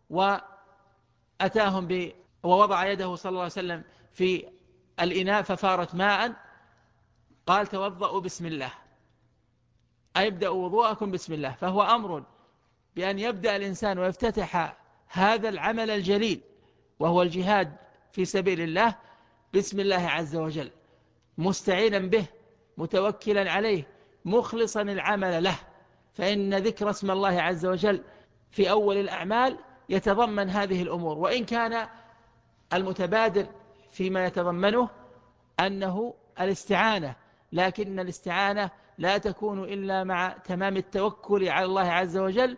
وأتاهم ووضع يده صلى الله عليه وسلم في الإناء ففارت ماء، قال: توضؤوا بسم الله، أي ابدأوا وضوءكم بسم الله. فهو أمر بأن يبدأ الإنسان ويفتتح هذا العمل الجليل وهو الجهاد في سبيل الله بسم الله عز وجل، مستعينا به، متوكلا عليه، مخلصا العمل له، فإن ذكر اسم الله عز وجل في أول الأعمال يتضمن هذه الأمور، وإن كان المتبادر فيما يتضمنه أنه الاستعانة، لكن الاستعانة لا تكون إلا مع تمام التوكل على الله عز وجل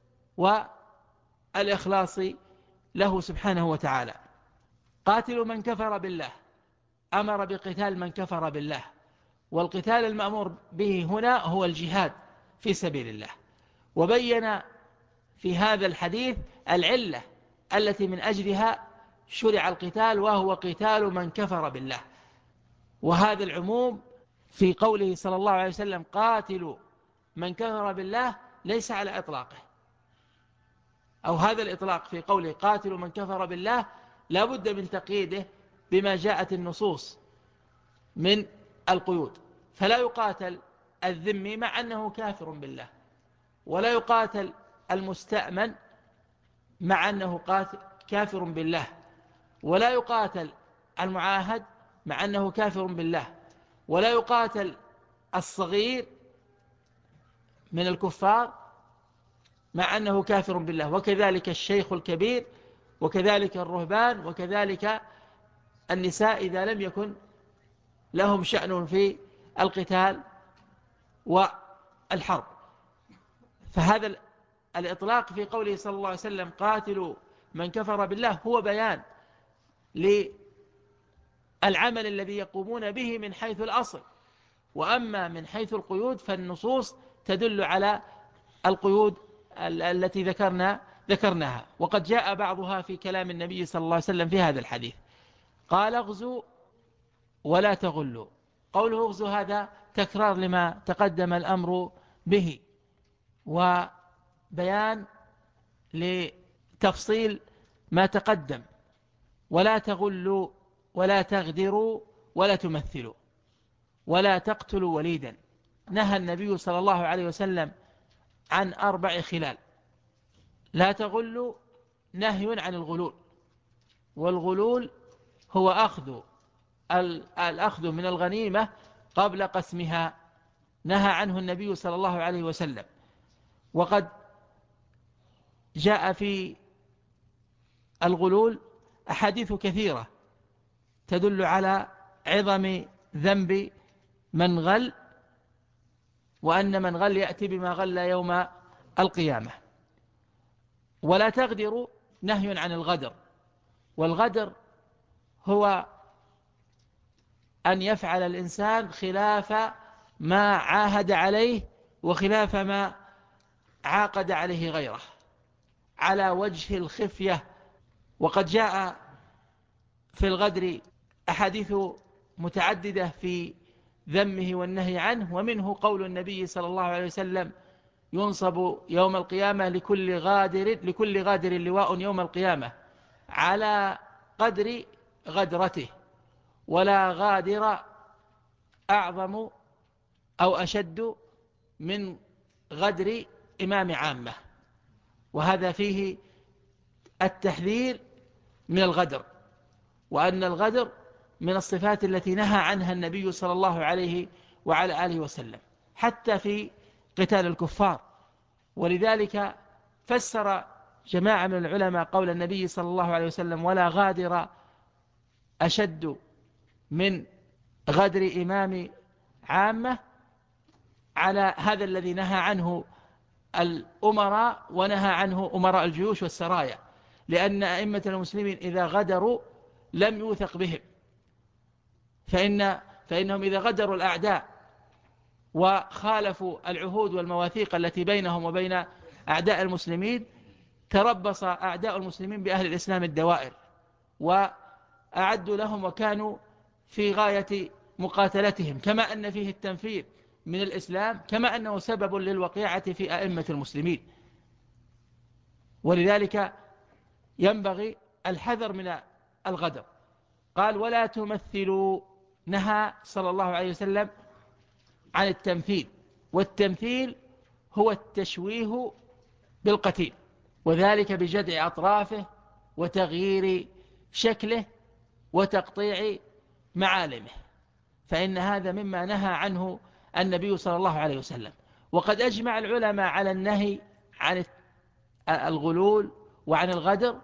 والإخلاص له سبحانه وتعالى. قاتلوا من كفر بالله، أمر بقتال من كفر بالله، والقتال المأمور به هنا هو الجهاد في سبيل الله. وبين في هذا الحديث العلة التي من أجلها شرع القتال، وهو قتال من كفر بالله. وهذا العموم في قوله صلى الله عليه وسلم: قاتلوا من كفر بالله، ليس على إطلاقه، أو هذا الإطلاق في قوله قاتلوا من كفر بالله لا بد من تقييده بما جاءت النصوص من القيود. فلا يقاتل الذمي مع أنه كافر بالله، ولا يقاتل المستأمن مع أنه كافر بالله، ولا يقاتل المعاهد مع أنه كافر بالله، ولا يقاتل الصغير من الكفار مع أنه كافر بالله، وكذلك الشيخ الكبير، وكذلك الرهبان، وكذلك النساء إذا لم يكن لهم شأن في القتال والحرب. فهذا الإطلاق في قوله صلى الله عليه وسلم: قاتلوا من كفر بالله، هو بيان للعمل الذي يقومون به من حيث الأصل. وأما من حيث القيود فالنصوص تدل على القيود التي ذكرناها، وقد جاء بعضها في كلام النبي صلى الله عليه وسلم في هذا الحديث. قال: اغزوا ولا تغلوا. قوله اغزوا هذا تكرار لما تقدم الأمر به، وبيان لتفصيل ما تقدم. ولا تغلوا ولا تغدروا ولا تمثلوا ولا تقتلوا وليدا. نهى النبي صلى الله عليه وسلم عن 4 خلال. لا تغلوا نهي عن الغلول، والغلول هو الأخذ من الغنيمة قبل قسمها، نهى عنه النبي صلى الله عليه وسلم. وقد جاء في الغلول أحاديث كثيرة تدل على عظم ذنب من غل، وأن من غل يأتي بما غل يوم القيامة. ولا تغدروا نهي عن الغدر، والغدر هو أن يفعل الإنسان خلاف ما عاهد عليه وخلاف ما عاقد عليه غيره على وجه الخفية. وقد جاء في الغدر أحاديث متعددة في ذمه والنهي عنه، ومنه قول النبي صلى الله عليه وسلم: ينصب يوم القيامة لكل غادر لواء يوم القيامة على قدر غدرته، ولا غادر أعظم أو أشد من غدر إمام عامة. وهذا فيه التحذير من الغدر، وأن الغدر من الصفات التي نهى عنها النبي صلى الله عليه وعلى آله وسلم حتى في قتال الكفار. ولذلك فسر جماعة من العلماء قول النبي صلى الله عليه وسلم ولا غادر أشد من غدر إمام عامة على هذا الذي نهى عنه الأمراء ونهى عنه أمراء الجيوش والسرايا، لأن أئمة المسلمين إذا غدروا لم يوثق بهم، فإنهم إذا غدروا الأعداء وخالفوا العهود والمواثيق التي بينهم وبين أعداء المسلمين تربص أعداء المسلمين بأهل الإسلام الدوائر وأعدوا لهم وكانوا في غاية مقاتلتهم، كما أن فيه التنفير من الإسلام كما أنه سبب للوقيعة في أئمة المسلمين. ولذلك ينبغي الحذر من الغدر. قال ولا تمثلوا، نهى صلى الله عليه وسلم عن التمثيل، والتمثيل هو التشويه بالقتيل، وذلك بجدع أطرافه وتغيير شكله وتقطيع معالمه، فإن هذا مما نهى عنه النبي صلى الله عليه وسلم. وقد أجمع العلماء على النهي عن الغلول وعن الغدر،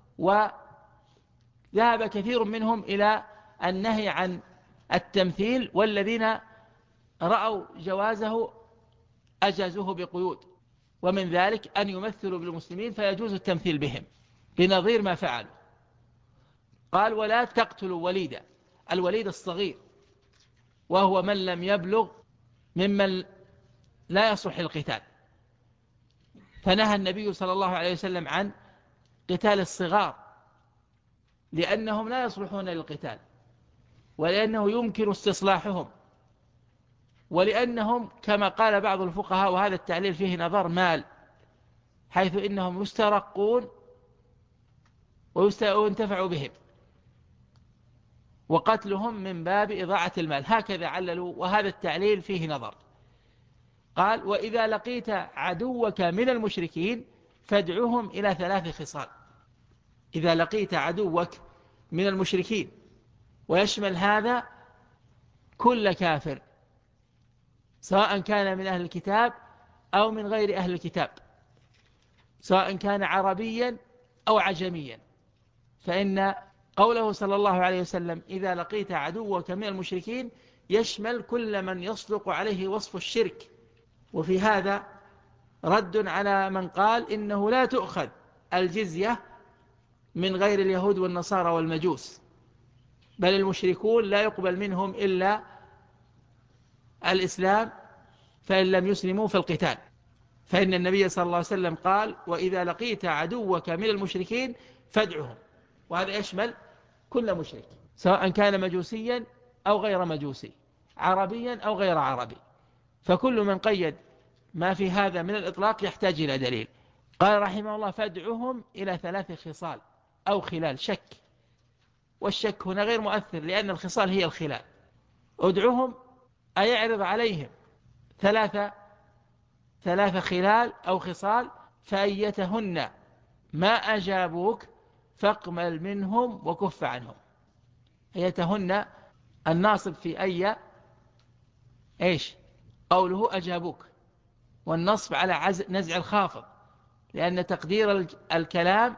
وذهب كثير منهم إلى النهي عن التمثيل، والذين رأوا جوازه أجازوه بقيود، ومن ذلك أن يمثلوا بالمسلمين فيجوز التمثيل بهم بنظير ما فعلوا. قال ولا تقتلوا وليدا، الوليد الصغير وهو من لم يبلغ ممن لا يصح القتال، فنهى النبي صلى الله عليه وسلم عن قتال الصغار لأنهم لا يصلحون للقتال، ولأنه يمكن استصلاحهم، ولأنهم كما قال بعض الفقهاء وهذا التعليل فيه نظر مال، حيث إنهم يسترقون وينتفع بهم، وقتلهم من باب إضاعة المال، هكذا عللوا، وهذا التعليل فيه نظر. قال وإذا لقيت عدوك من المشركين فادعوهم إلى 3 خصال. إذا لقيت عدوك من المشركين، ويشمل هذا كل كافر سواء كان من أهل الكتاب أو من غير أهل الكتاب، سواء كان عربيا أو عجميا، فإن قوله صلى الله عليه وسلم إذا لقيت عدوك من المشركين يشمل كل من يصدق عليه وصف الشرك. وفي هذا رد على من قال إنه لا تؤخذ الجزية من غير اليهود والنصارى والمجوس، بل المشركون لا يقبل منهم إلا الإسلام، فإن لم يسلموا في القتال، فإن النبي صلى الله عليه وسلم قال وإذا لقيت عدوك من المشركين فادعهم، وهذا يشمل كل مشرك سواء كان مجوسيا أو غير مجوسي، عربيا أو غير عربي، فكل من قيد ما في هذا من الإطلاق يحتاج إلى دليل. قال رحمه الله فادعهم إلى 3 خصال أو خلال، شك، والشك هنا غير مؤثر لأن الخصال هي الخلال. ادعوهم أي اعرض عليهم 3 خلال أو خصال، فأيتهن ما أجابوك فاقبل منهم وكف عنهم. أيتهن الناصب في إيش قوله أجابوك، والنصب على نزع الخافض، لأن تقدير الكلام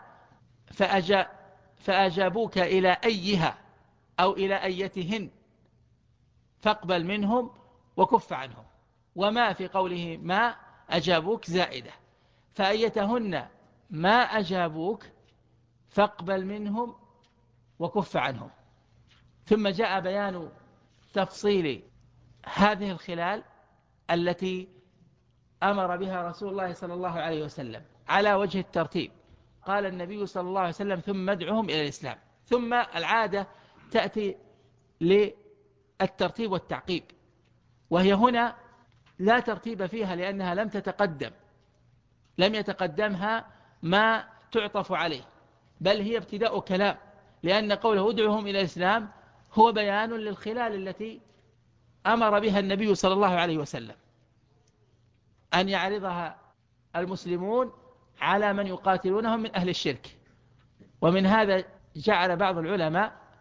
فأجابوك إلى أيها أو إلى أيتهن فاقبل منهم وكف عنهم، وما في قوله ما أجابوك زائدة، فأيتهن ما أجابوك فاقبل منهم وكف عنهم. ثم جاء بيان تفصيل هذه الخلال التي أمر بها رسول الله صلى الله عليه وسلم على وجه الترتيب. قال النبي صلى الله عليه وسلم ثم ادعهم إلى الإسلام، ثم العادة تأتي للترتيب والتعقيب، وهي هنا لا ترتيب فيها لأنها لم يتقدمها ما تعطف عليه، بل هي ابتداء كلام، لأن قوله ادعهم إلى الإسلام هو بيان للخلال التي أمر بها النبي صلى الله عليه وسلم أن يعرضها المسلمون على من يقاتلونهم من أهل الشرك. ومن هذا جعل بعض العلماء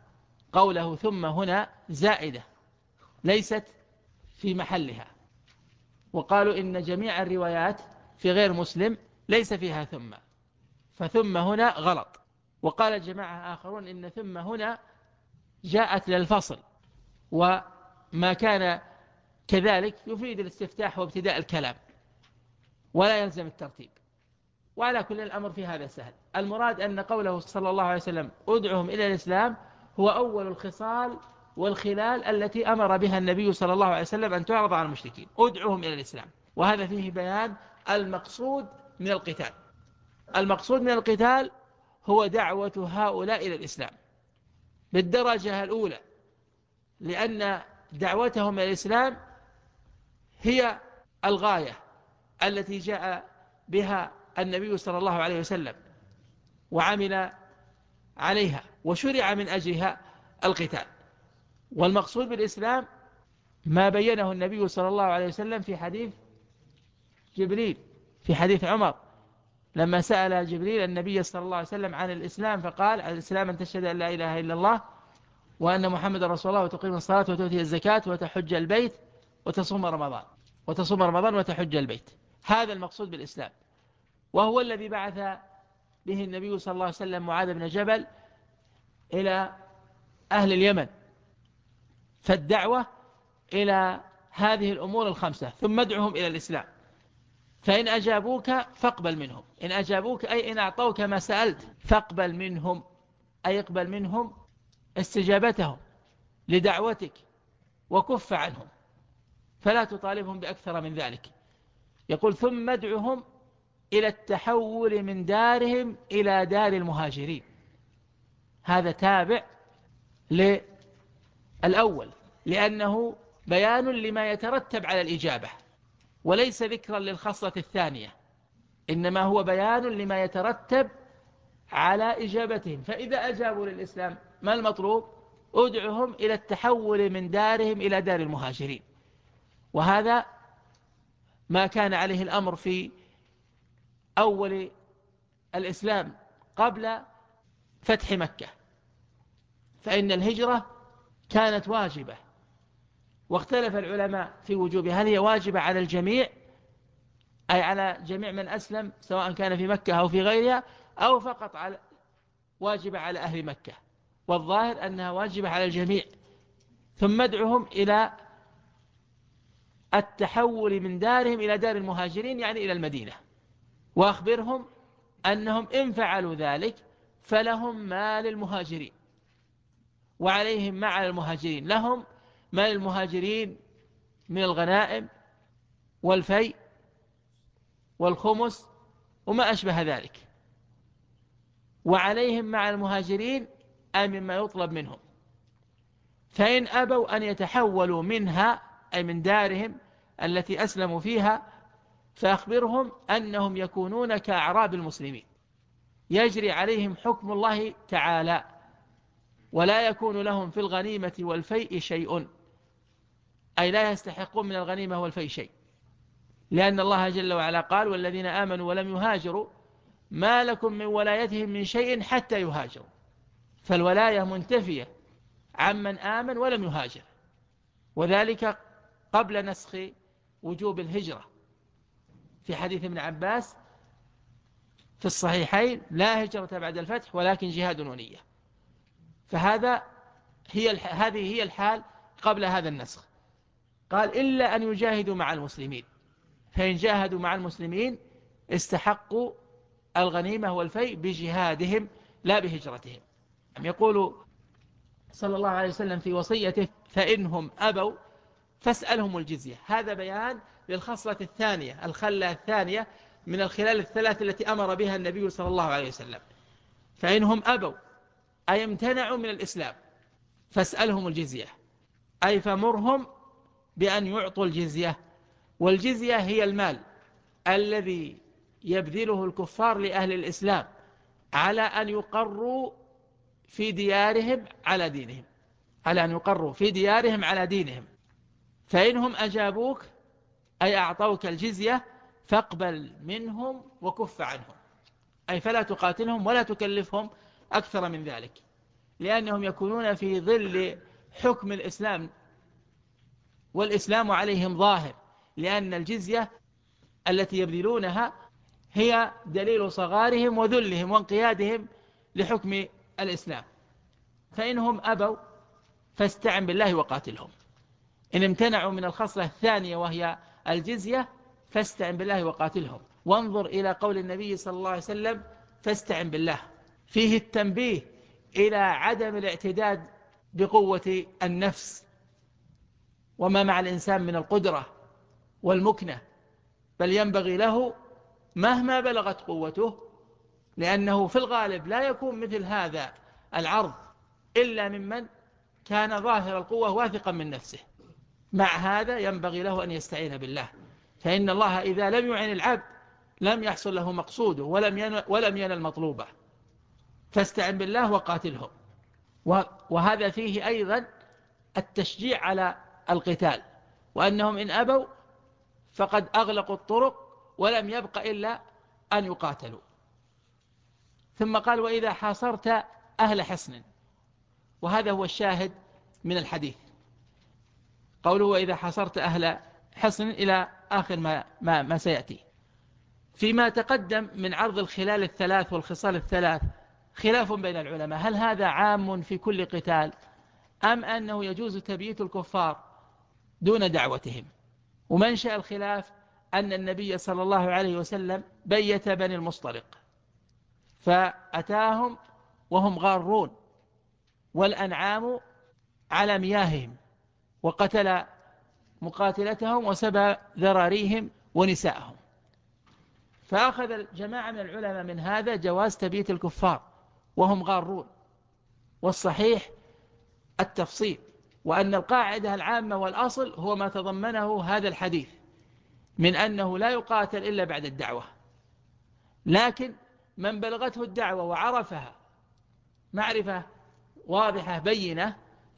قوله ثم هنا زائدة ليست في محلها، وقالوا إن جميع الروايات في غير مسلم ليس فيها ثم، فثم هنا غلط. وقال جماعة آخرون إن ثم هنا جاءت للفصل، وما كان كذلك يفيد الاستفتاح وابتداء الكلام ولا يلزم الترتيب. وعلى كل الأمر في هذا سهل. المراد أن قوله صلى الله عليه وسلم ادعهم إلى الإسلام هو أول الخصال والخلال التي أمر بها النبي صلى الله عليه وسلم أن تعرض على المشركين، ادعهم إلى الإسلام. وهذا فيه بيان المقصود من القتال. المقصود من القتال هو دعوة هؤلاء إلى الإسلام بالدرجة الأولى، لأن دعوتهم إلى الإسلام هي الغاية التي جاء بها النبي صلى الله عليه وسلم وعمل عليها وشرع من أجلها القتال. والمقصود بالإسلام ما بينه النبي صلى الله عليه وسلم في حديث جبريل، في حديث عمر لما سأل جبريل النبي صلى الله عليه وسلم عن الإسلام فقال الإسلام أن تشهد أن لا إله إلا الله وأن محمد رسول الله وتقيم الصلاة وتؤتي الزكاة وتحج البيت وتصوم رمضان وتحج البيت. هذا المقصود بالإسلام، وهو الذي بعث به النبي صلى الله عليه وسلم معاذ بن جبل إلى أهل اليمن. فالدعوة إلى هذه الأمور الخمسة، ثم ادعهم إلى الإسلام، فإن أجابوك فاقبل منهم، إن أجابوك أي إن أعطوك ما سألت فاقبل منهم، أي اقبل منهم استجابتهم لدعوتك وكف عنهم، فلا تطالبهم بأكثر من ذلك. يقول ثم ادعهم إلى التحول من دارهم إلى دار المهاجرين. هذا تابع للأول لأنه بيان لما يترتب على الإجابة، وليس ذكرا للخصلة الثانية، إنما هو بيان لما يترتب على إجابتهم. فإذا أجابوا للإسلام ما المطلوب؟ ادعهم إلى التحول من دارهم إلى دار المهاجرين. وهذا ما كان عليه الأمر في أول الإسلام قبل فتح مكة، فإن الهجرة كانت واجبة، واختلف العلماء في وجوبها، هل هي واجبة على الجميع أي على جميع من أسلم سواء كان في مكة أو في غيرها، أو فقط واجبة على أهل مكة. والظاهر أنها واجبة على الجميع. ثم ادعهم إلى التحول من دارهم إلى دار المهاجرين، يعني إلى المدينة، وأخبرهم أنهم إن فعلوا ذلك فلهم ما للمهاجرين وعليهم ما على المهاجرين. لهم ما للمهاجرين من الغنائم والفيء والخمس وما أشبه ذلك، وعليهم مع المهاجرين أي مما يطلب منهم. فإن أبوا أن يتحولوا منها أي من دارهم التي أسلموا فيها فأخبرهم أنهم يكونون كأعراب المسلمين، يجري عليهم حكم الله تعالى، ولا يكون لهم في الغنيمة والفيء شيء، أي لا يستحقون من الغنيمة والفيء شيء، لأن الله جل وعلا قال والذين آمنوا ولم يهاجروا ما لكم من ولايتهم من شيء حتى يهاجروا. فالولاية منتفية عمن آمن ولم يهاجر، وذلك قبل نسخ وجوب الهجرة في حديث ابن عباس في الصحيحين لا هجرة بعد الفتح ولكن جهاد ونية. فهذه هي الحال قبل هذا النسخ. قال إلا أن يجاهدوا مع المسلمين، فإن جاهدوا مع المسلمين استحقوا الغنيمة والفيء بجهادهم لا بهجرتهم. يقول صلى الله عليه وسلم في وصيته فإنهم أبوا فاسألهم الجزية. هذا بيان للخصلة الثانية، الخلة الثانية من الخلال الثلاث التي أمر بها النبي صلى الله عليه وسلم. فإنهم أبوا أي امتنعوا من الإسلام فاسألهم الجزية، أي فمرهم بأن يعطوا الجزية. والجزية هي المال الذي يبذله الكفار لأهل الإسلام على أن يقروا في ديارهم على دينهم، على أن يقروا في ديارهم على دينهم. فإنهم أجابوك أي أعطوك الجزية فاقبل منهم وكف عنهم، أي فلا تقاتلهم ولا تكلفهم أكثر من ذلك. لأنهم يكونون في ظل حكم الإسلام، والإسلام عليهم ظاهر، لأن الجزية التي يبذلونها هي دليل صغارهم وذلهم وانقيادهم لحكم الإسلام. فإنهم أبوا فاستعن بالله وقاتلهم. إن امتنعوا من الخصلة الثانية وهي الجزية فاستعن بالله وقاتلهم. وانظر إلى قول النبي صلى الله عليه وسلم فاستعن بالله، فيه التنبيه إلى عدم الاعتداد بقوة النفس وما مع الإنسان من القدرة والمكنة، بل ينبغي له مهما بلغت قوته، لأنه في الغالب لا يكون مثل هذا العرض إلا ممن كان ظاهر القوة واثقا من نفسه. مع هذا ينبغي له أن يستعين بالله، فإن الله إذا لم يعن العبد لم يحصل له مقصوده ولم ينل مطلوبه. فاستعن بالله وقاتلهم. وهذا فيه أيضا التشجيع على القتال، وأنهم إن أبوا فقد أغلقوا الطرق ولم يبق إلا أن يقاتلوا. ثم قال وإذا حاصرت أهل حصن، وهذا هو الشاهد من الحديث، قوله وإذا حاصرت أهل حصن إلى آخر ما سيأتي. فيما تقدم من عرض الخلال الثلاث والخصال الثلاث خلاف بين العلماء، هل هذا عام في كل قتال أم أنه يجوز تبييت الكفار دون دعوتهم؟ ومنشأ الخلاف أن النبي صلى الله عليه وسلم بيت بني المصطلق فأتاهم وهم غارون والأنعام على مياههم، وقتل مقاتلتهم وسبى ذراريهم ونساءهم. فأخذ الجماعة من العلماء من هذا جواز تبييت الكفار وهم غارون، والصحيح التفصيل، وأن القاعدة العامة والأصل هو ما تضمنه هذا الحديث من أنه لا يقاتل إلا بعد الدعوة. لكن من بلغته الدعوة وعرفها معرفة واضحة بينة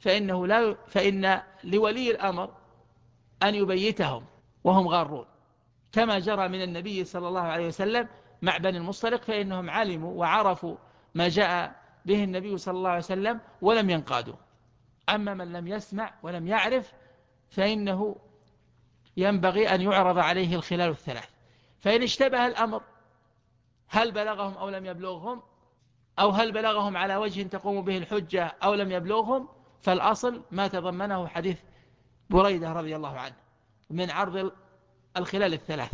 فإن لولي الأمر أن يبيتهم وهم غارون، كما جرى من النبي صلى الله عليه وسلم مع بني المصطلق، فإنهم علموا وعرفوا ما جاء به النبي صلى الله عليه وسلم ولم ينقادوا. أما من لم يسمع ولم يعرف فإنه ينبغي أن يعرض عليه الخلال الثلاث. فإن اشتبه الأمر هل بلغهم أو لم يبلغهم، أو هل بلغهم على وجه تقوم به الحجة أو لم يبلغهم، فالأصل ما تضمنه حديث بريدة رضي الله عنه من عرض الخلال الثلاث،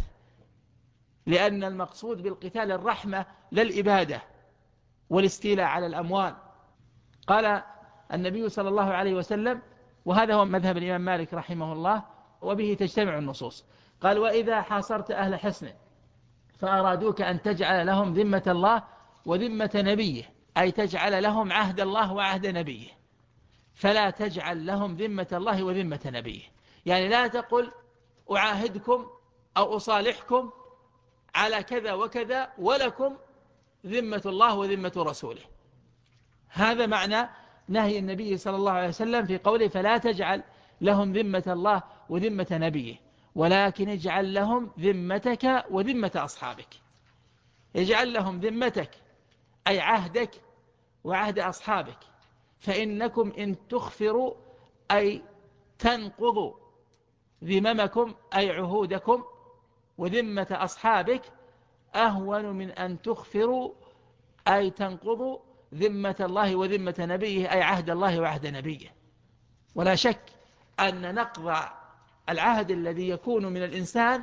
لأن المقصود بالقتال الرحمة للإبادة والاستيلاء على الأموال. قال النبي صلى الله عليه وسلم، وهذا هو مذهب الإمام مالك رحمه الله وبه تجتمع النصوص، قال وإذا حاصرت أهل حصن فأرادوك أن تجعل لهم ذمة الله وذمة نبيه، أي تجعل لهم عهد الله وعهد نبيه، فلا تجعل لهم ذمة الله وذمة نبيه. يعني لا تقل أعاهدكم أو أصالحكم على كذا وكذا ولكم ذمة الله وذمة رسوله. هذا معنى نهي النبي صلى الله عليه وسلم في قوله فلا تجعل لهم ذمة الله وذمة نبيه، ولكن اجعل لهم ذمتك وذمة أصحابك. اجعل لهم ذمتك أي عهدك وعهد أصحابك، فإنكم إن تخفروا أي تنقضوا ذممكم أي عهودكم وذمة أصحابك أهون من أن تخفروا أي تنقضوا ذمة الله وذمة نبيه أي عهد الله وعهد نبيه. ولا شك أن نقض العهد الذي يكون من الإنسان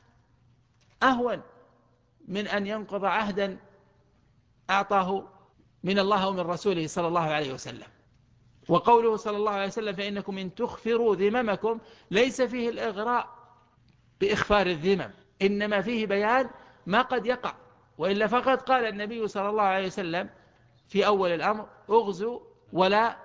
أهون من أن ينقض عهدا أعطاه من الله ومن رسوله صلى الله عليه وسلم. وقوله صلى الله عليه وسلم فإنكم إن تخفروا ذممكم ليس فيه الإغراء بإخفار الذمم، إنما فيه بيان ما قد يقع، وإلا فقد قال النبي صلى الله عليه وسلم في أول الأمر اغزوا ولا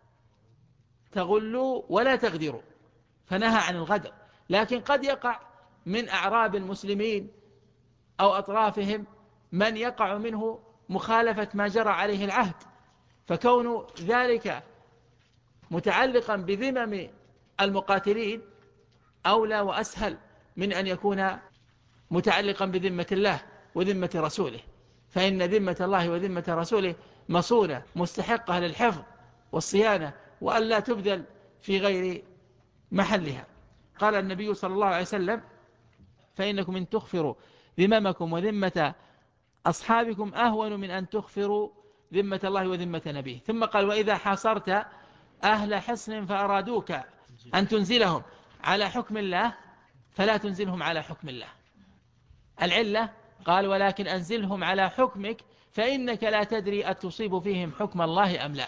تغلوا ولا تغدروا، فنهى عن الغدر. لكن قد يقع من أعراب المسلمين أو أطرافهم من يقع منه مخالفة ما جرى عليه العهد، فكون ذلك متعلقا بذمم المقاتلين أولى وأسهل من أن يكون متعلقا بذمة الله وذمة رسوله، فإن ذمة الله وذمة رسوله مصونة مستحقة للحفظ والصيانة وأن لا تبذل في غير محلها. قال النبي صلى الله عليه وسلم: فإنكم إن تغفروا ذممكم وذمة أصحابكم أهون من أن تغفروا ذمة الله وذمة نبيه. ثم قال: وإذا حاصرت أهل حصن فأرادوك أن تنزلهم على حكم الله فلا تنزلهم على حكم الله. العلة قال: ولكن أنزلهم على حكمك فإنك لا تدري أتصيب فيهم حكم الله أم لا.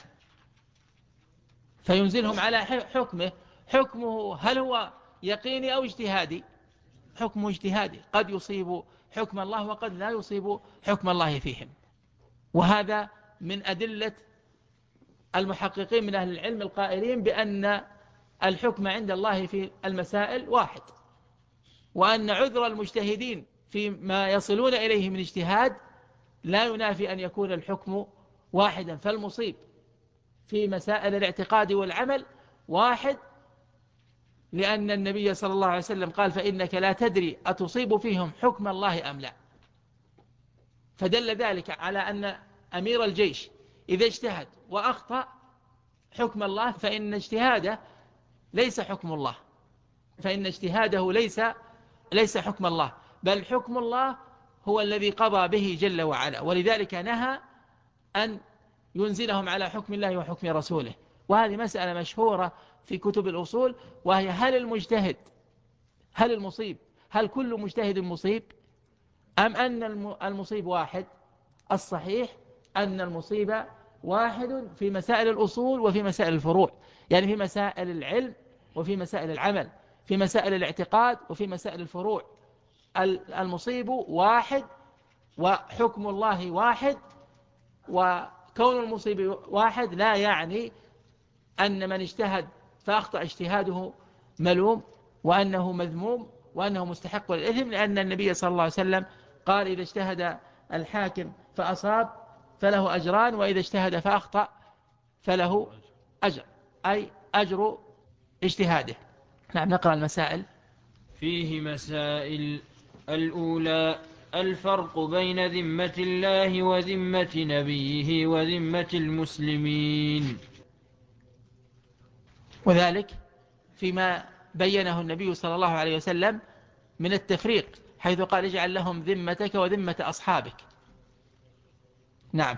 فينزلهم على حكمه. حكمه هل هو يقيني أو اجتهادي؟ حكمه اجتهادي، قد يصيب حكم الله وقد لا يصيب حكم الله فيهم. وهذا من أدلة المحققين من أهل العلم القائلين بأن الحكم عند الله في المسائل واحد، وأن عذر المجتهدين فيما يصلون إليه من اجتهاد لا ينافي أن يكون الحكم واحدا. فالمصيب في مسائل الاعتقاد والعمل واحد، لأن النبي صلى الله عليه وسلم قال: فإنك لا تدري أتصيب فيهم حكم الله أم لا. فدل ذلك على أن أمير الجيش إذا اجتهد وأخطأ حكم الله فإن اجتهاده ليس حكم الله، فإن اجتهاده ليس حكم الله، بل حكم الله هو الذي قضى به جل وعلا. ولذلك نهى أن ينزلهم على حكم الله وحكم رسوله. وهذه مسألة مشهورة في كتب الأصول، وهي: هل المجتهد، هل المصيب، هل كل مجتهد مصيب أم أن المصيب واحد؟ الصحيح أن المصيب واحد في مسائل الأصول وفي مسائل الفروع، يعني في مسائل العلم وفي مسائل العمل، في مسائل الاعتقاد وفي مسائل الفروع. المصيب واحد وحكم الله واحد. وكون المصيب واحد لا يعني أن من اجتهد فأخطأ اجتهاده ملوم وأنه مذموم وأنه مستحق للإثم، لأن النبي صلى الله عليه وسلم قال: إذا اجتهد الحاكم فأصاب فله أجران، وإذا اجتهد فأخطأ فله أجر، أي أجر اجتهاده. نعم، نقرأ المسائل. فيه مسائل. الأولى: الفرق بين ذمة الله وذمة نبيه وذمة المسلمين. وذلك فيما بينه النبي صلى الله عليه وسلم من التفريق، حيث قال: اجعل لهم ذمتك وذمة أصحابك. نعم.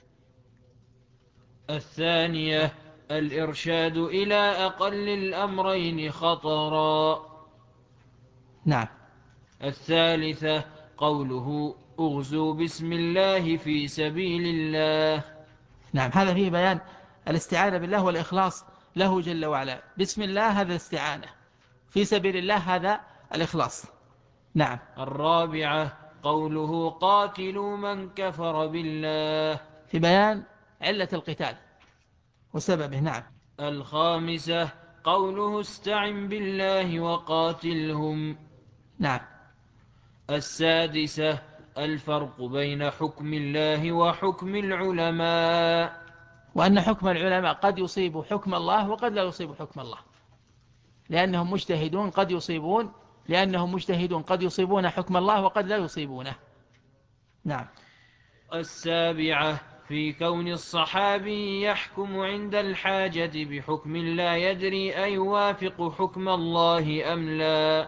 الثانية: الإرشاد إلى أقل الأمرين خطرا. نعم. الثالثة: قوله: اغزوا بسم الله في سبيل الله. نعم، هذا فيه بيان الاستعانة بالله والإخلاص له جل وعلا. بسم الله هذا الاستعانة، في سبيل الله هذا الإخلاص. نعم. الرابعة: قوله: قاتلوا من كفر بالله، في بيان علة القتال وسببه. نعم. الخامسة: قوله: استعن بالله وقاتلهم. نعم. السادسة: الفرق بين حكم الله وحكم العلماء، وأن حكم العلماء قد يصيب حكم الله وقد لا يصيب حكم الله، لأنهم مجتهدون قد يصيبون، لأنهم مجتهدون قد يصيبون حكم الله وقد لا يصيبونه. نعم. السابعة: في كون الصحابي يحكم عند الحاجة بحكم لا يدري أيوافق حكم الله أم لا.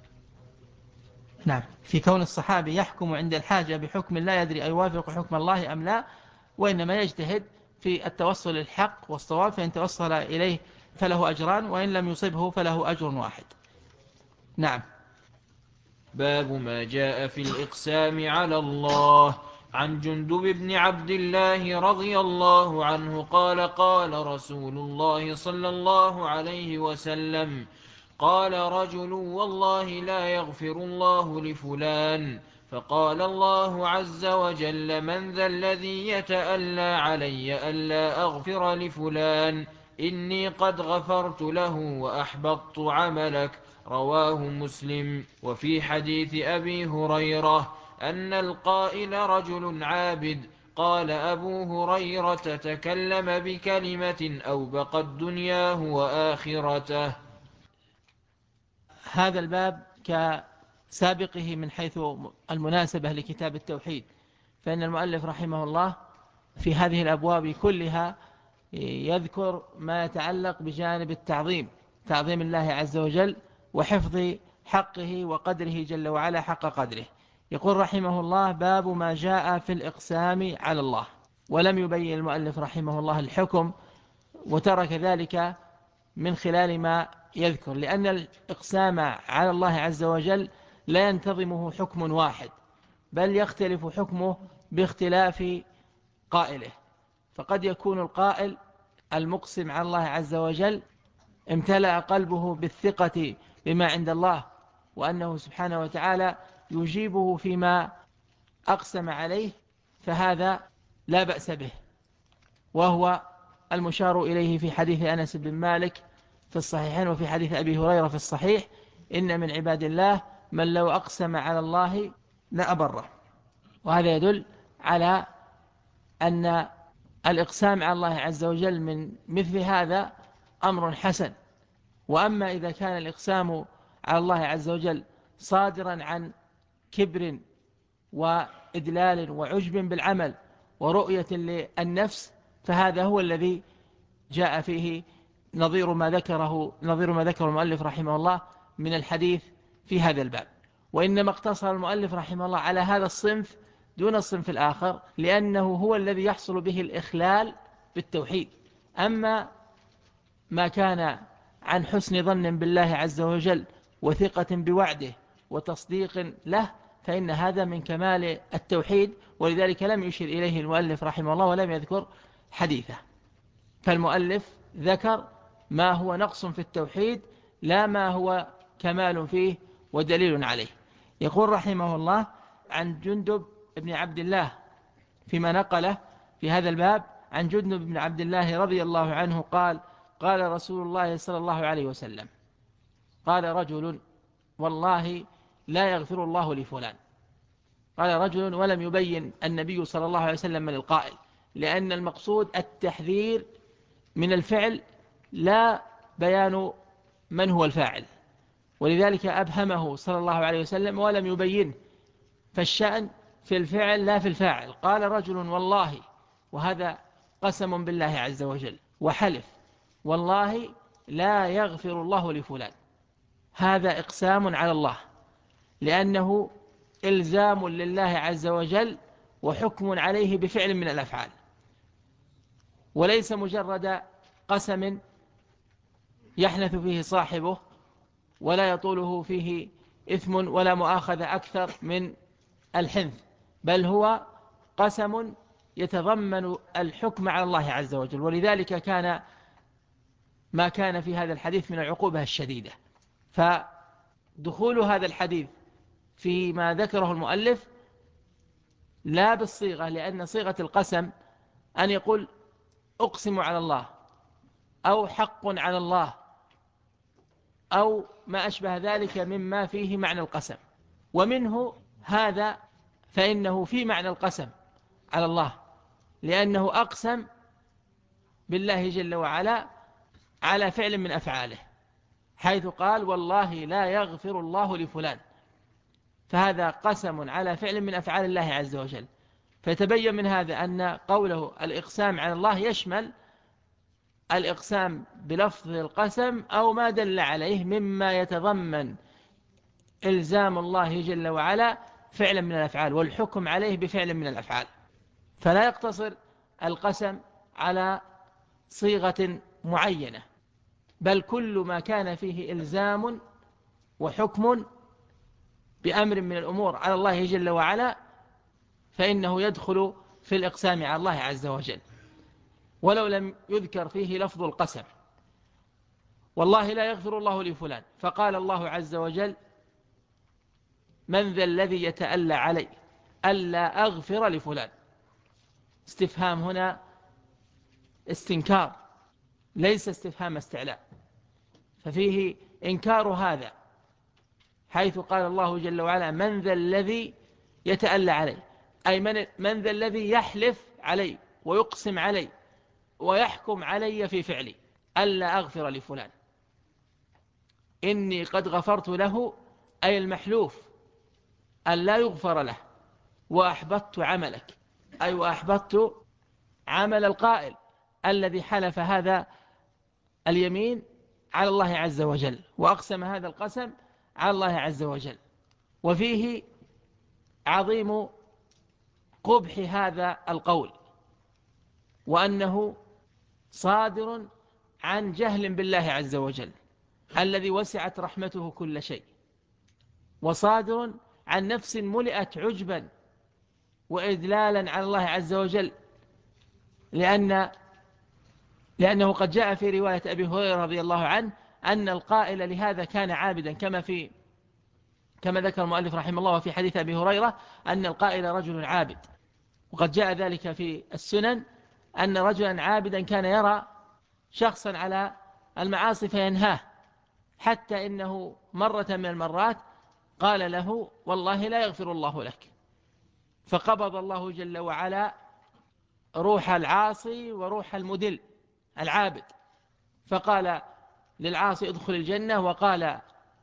نعم، في كون الصحابي يحكم عند الحاجة بحكم لا يدري أيوافق حكم الله أم لا، وإنما يجتهد في التوصل للحق والصواب، فإن توصل إليه فله أجران، وإن لم يصبه فله أجر واحد. نعم. باب ما جاء في الإقسام على الله. عن جندب بن عبد الله رضي الله عنه قال: قال رسول الله صلى الله عليه وسلم: قال رجل: والله لا يغفر الله لفلان. فقال الله عز وجل: من ذا الذي يتألى علي ألا أغفر لفلان؟ إني قد غفرت له وأحبطت عملك. رواه مسلم. وفي حديث أبي هريرة أن القائل رجل عابد. قال أبو هريرة: تكلم بكلمة أوبقت دنياه وآخرته. هذا الباب كسابقه من حيث المناسبة لكتاب التوحيد، فإن المؤلف رحمه الله في هذه الأبواب كلها يذكر ما يتعلق بجانب التعظيم، تعظيم الله عز وجل وحفظ حقه وقدره جل وعلا حق قدره. يقول رحمه الله: باب ما جاء في الإقسام على الله. ولم يبين المؤلف رحمه الله الحكم، وترك ذلك من خلال ما يذكر، لأن الإقسام على الله عز وجل لا ينتظمه حكم واحد، بل يختلف حكمه باختلاف قائله. فقد يكون القائل المقسم على الله عز وجل امتلأ قلبه بالثقة بما عند الله، وأنه سبحانه وتعالى يجيبه فيما أقسم عليه، فهذا لا بأس به، وهو المشار إليه في حديث أنس بن مالك في الصحيحين، وفي حديث أبي هريرة في الصحيح: إن من عباد الله من لو أقسم على الله لأبره. وهذا يدل على أن الإقسام على الله عز وجل من مثل هذا أمر حسن. وأما إذا كان الإقسام على الله عز وجل صادرا عن كبر وإدلال وعجب بالعمل ورؤية للنفس، فهذا هو الذي جاء فيه نظير ما ذكر المؤلف رحمه الله من الحديث في هذا الباب. وإنما اقتصر المؤلف رحمه الله على هذا الصنف دون الصنف الآخر، لأنه هو الذي يحصل به الإخلال بالتوحيد. أما ما كان عن حسن ظن بالله عز وجل وثقة بوعده وتصديق له، فإن هذا من كمال التوحيد، ولذلك لم يشر إليه المؤلف رحمه الله ولم يذكر حديثه. فالمؤلف ذكر ما هو نقص في التوحيد، لا ما هو كمال فيه ودليل عليه. يقول رحمه الله: عن جندب بن عبد الله، فيما نقله في هذا الباب عن جندب بن عبد الله رضي الله عنه قال: قال رسول الله صلى الله عليه وسلم: قال رجل: والله لا يغفر الله لفلان. قال رجل، ولم يبين النبي صلى الله عليه وسلم من القائل، لأن المقصود التحذير من الفعل لا بيان من هو الفاعل، ولذلك أبهمه صلى الله عليه وسلم ولم يبينه، فالشأن في الفعل لا في الفاعل. قال رجل: والله، وهذا قسم بالله عز وجل وحلف: والله لا يغفر الله لفلان. هذا إقسام على الله، لأنه إلزام لله عز وجل وحكم عليه بفعل من الأفعال، وليس مجرد قسم يحنث فيه صاحبه ولا يطوله فيه إثم ولا مؤاخذة أكثر من الحنث، بل هو قسم يتضمن الحكم على الله عز وجل. ولذلك كان ما كان في هذا الحديث من العقوبة الشديدة. فدخول هذا الحديث فيما ذكره المؤلف لا بالصيغة، لأن صيغة القسم أن يقول أقسم على الله أو حق على الله أو ما أشبه ذلك مما فيه معنى القسم، ومنه هذا فإنه في معنى القسم على الله، لأنه أقسم بالله جل وعلا على فعل من أفعاله، حيث قال: والله لا يغفر الله لفلان، فهذا قسم على فعل من أفعال الله عز وجل. فيتبين من هذا أن قوله الإقسام على الله يشمل الإقسام بلفظ القسم أو ما دل عليه مما يتضمن إلزام الله جل وعلا فعلا من الأفعال والحكم عليه بفعل من الأفعال. فلا يقتصر القسم على صيغة معينة، بل كل ما كان فيه إلزام وحكم بأمر من الأمور على الله جل وعلا فإنه يدخل في الإقسام على الله عز وجل، ولو لم يذكر فيه لفظ القسم. والله لا يغفر الله لفلان، فقال الله عز وجل: من ذا الذي يتألى علي ألا أغفر لفلان. استفهام هنا استنكار ليس استفهام استعلاء، ففيه إنكار هذا، حيث قال الله جل وعلا: من ذا الذي يتألى علي، أي من ذا الذي يحلف علي ويقسم علي ويحكم علي في فعلي ألا أغفر لفلان. إني قد غفرت له، أي المحلوف ألا يغفر له، وأحبطت عملك، أي وأحبطت عمل القائل الذي حلف هذا اليمين على الله عز وجل وأقسم هذا القسم على الله عز وجل. وفيه عظيم قبح هذا القول، وأنه صادر عن جهل بالله عز وجل الذي وسعت رحمته كل شيء، وصادر عن نفس ملئت عجبا وإدلالا على الله عز وجل، لأنه قد جاء في رواية أبي هريرة رضي الله عنه أن القائل لهذا كان عابدا، كما ذكر المؤلف رحمه الله وفي حديث أبي هريرة أن القائل رجل عابد. وقد جاء ذلك في السنن أن رجلا عابدا كان يرى شخصا على المعاصي فينهاه، حتى إنه مرة من المرات قال له والله لا يغفر الله لك، فقبض الله جل وعلا روح العاصي وروح المدل العابد، فقال للعاصي ادخل الجنة، وقال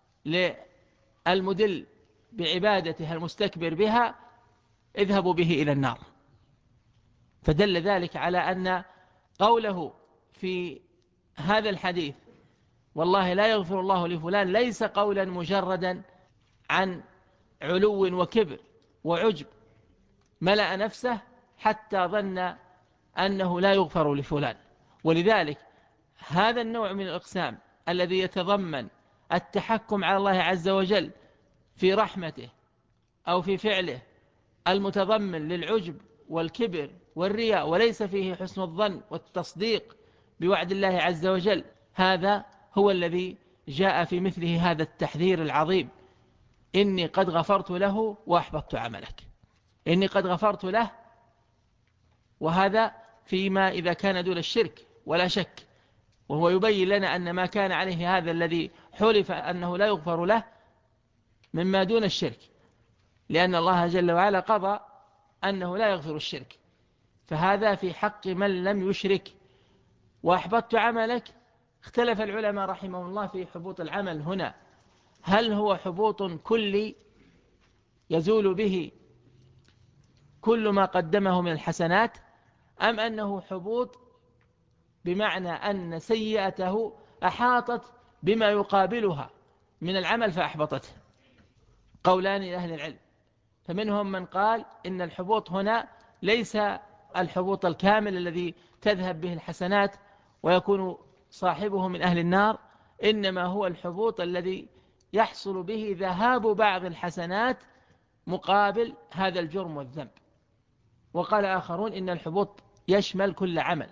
للمدل بعبادته المستكبر بها اذهبوا به إلى النار. فدل ذلك على أن قوله في هذا الحديث والله لا يغفر الله لفلان ليس قولا مجردا عن علو وكبر وعجب ملأ نفسه حتى ظن أنه لا يغفر لفلان. ولذلك هذا النوع من الإقسام الذي يتضمن التحكم على الله عز وجل في رحمته أو في فعله المتضمن للعجب والكبر والرياء، وليس فيه حسن الظن والتصديق بوعد الله عز وجل، هذا هو الذي جاء في مثله هذا التحذير العظيم: إني قد غفرت له وأحبطت عملك. إني قد غفرت له، وهذا فيما إذا كان دون الشرك ولا شك، وهو يبين لنا أن ما كان عليه هذا الذي حلف أنه لا يغفر له مما دون الشرك، لأن الله جل وعلا قضى أنه لا يغفر الشرك، فهذا في حق من لم يشرك. وأحبطت عملك، اختلف العلماء رحمه الله في حبوط العمل هنا، هل هو حبوط كلي يزول به كل ما قدمه من الحسنات، أم أنه حبوط بمعنى أن سيئته أحاطت بما يقابلها من العمل فأحبطته؟ قولان لأهل العلم، فمنهم من قال إن الحبوط هنا ليس الحبوط الكامل الذي تذهب به الحسنات ويكون صاحبه من أهل النار، إنما هو الحبوط الذي يحصل به ذهاب بعض الحسنات مقابل هذا الجرم والذنب. وقال آخرون إن الحبوط يشمل كل عمل،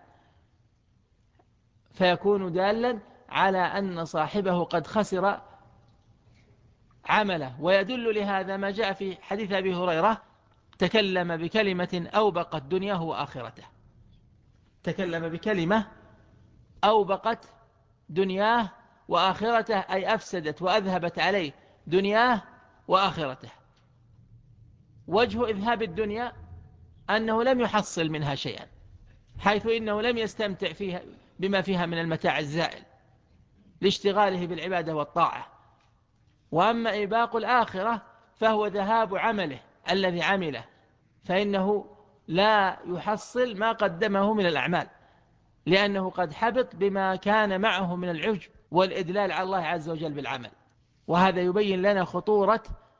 فيكون دالا على أن صاحبه قد خسر عمله. ويدل لهذا ما جاء في حديث أبي هريرة: تكلم بكلمة أوبقت دنياه وآخرته. تكلم بكلمة أوبقت دنياه وآخرته، أي أفسدت وأذهبت عليه دنياه وآخرته. وجه إذهاب الدنيا أنه لم يحصل منها شيئا، حيث إنه لم يستمتع فيها بما فيها من المتاع الزائل لاشتغاله بالعبادة والطاعة. وأما إباق الآخرة فهو ذهاب عمله الذي عمله، فإنه لا يحصل ما قدمه من الأعمال، لأنه قد حبط بما كان معه من العجب والإدلال على الله عز وجل بالعمل. وهذا يبين لنا خطورة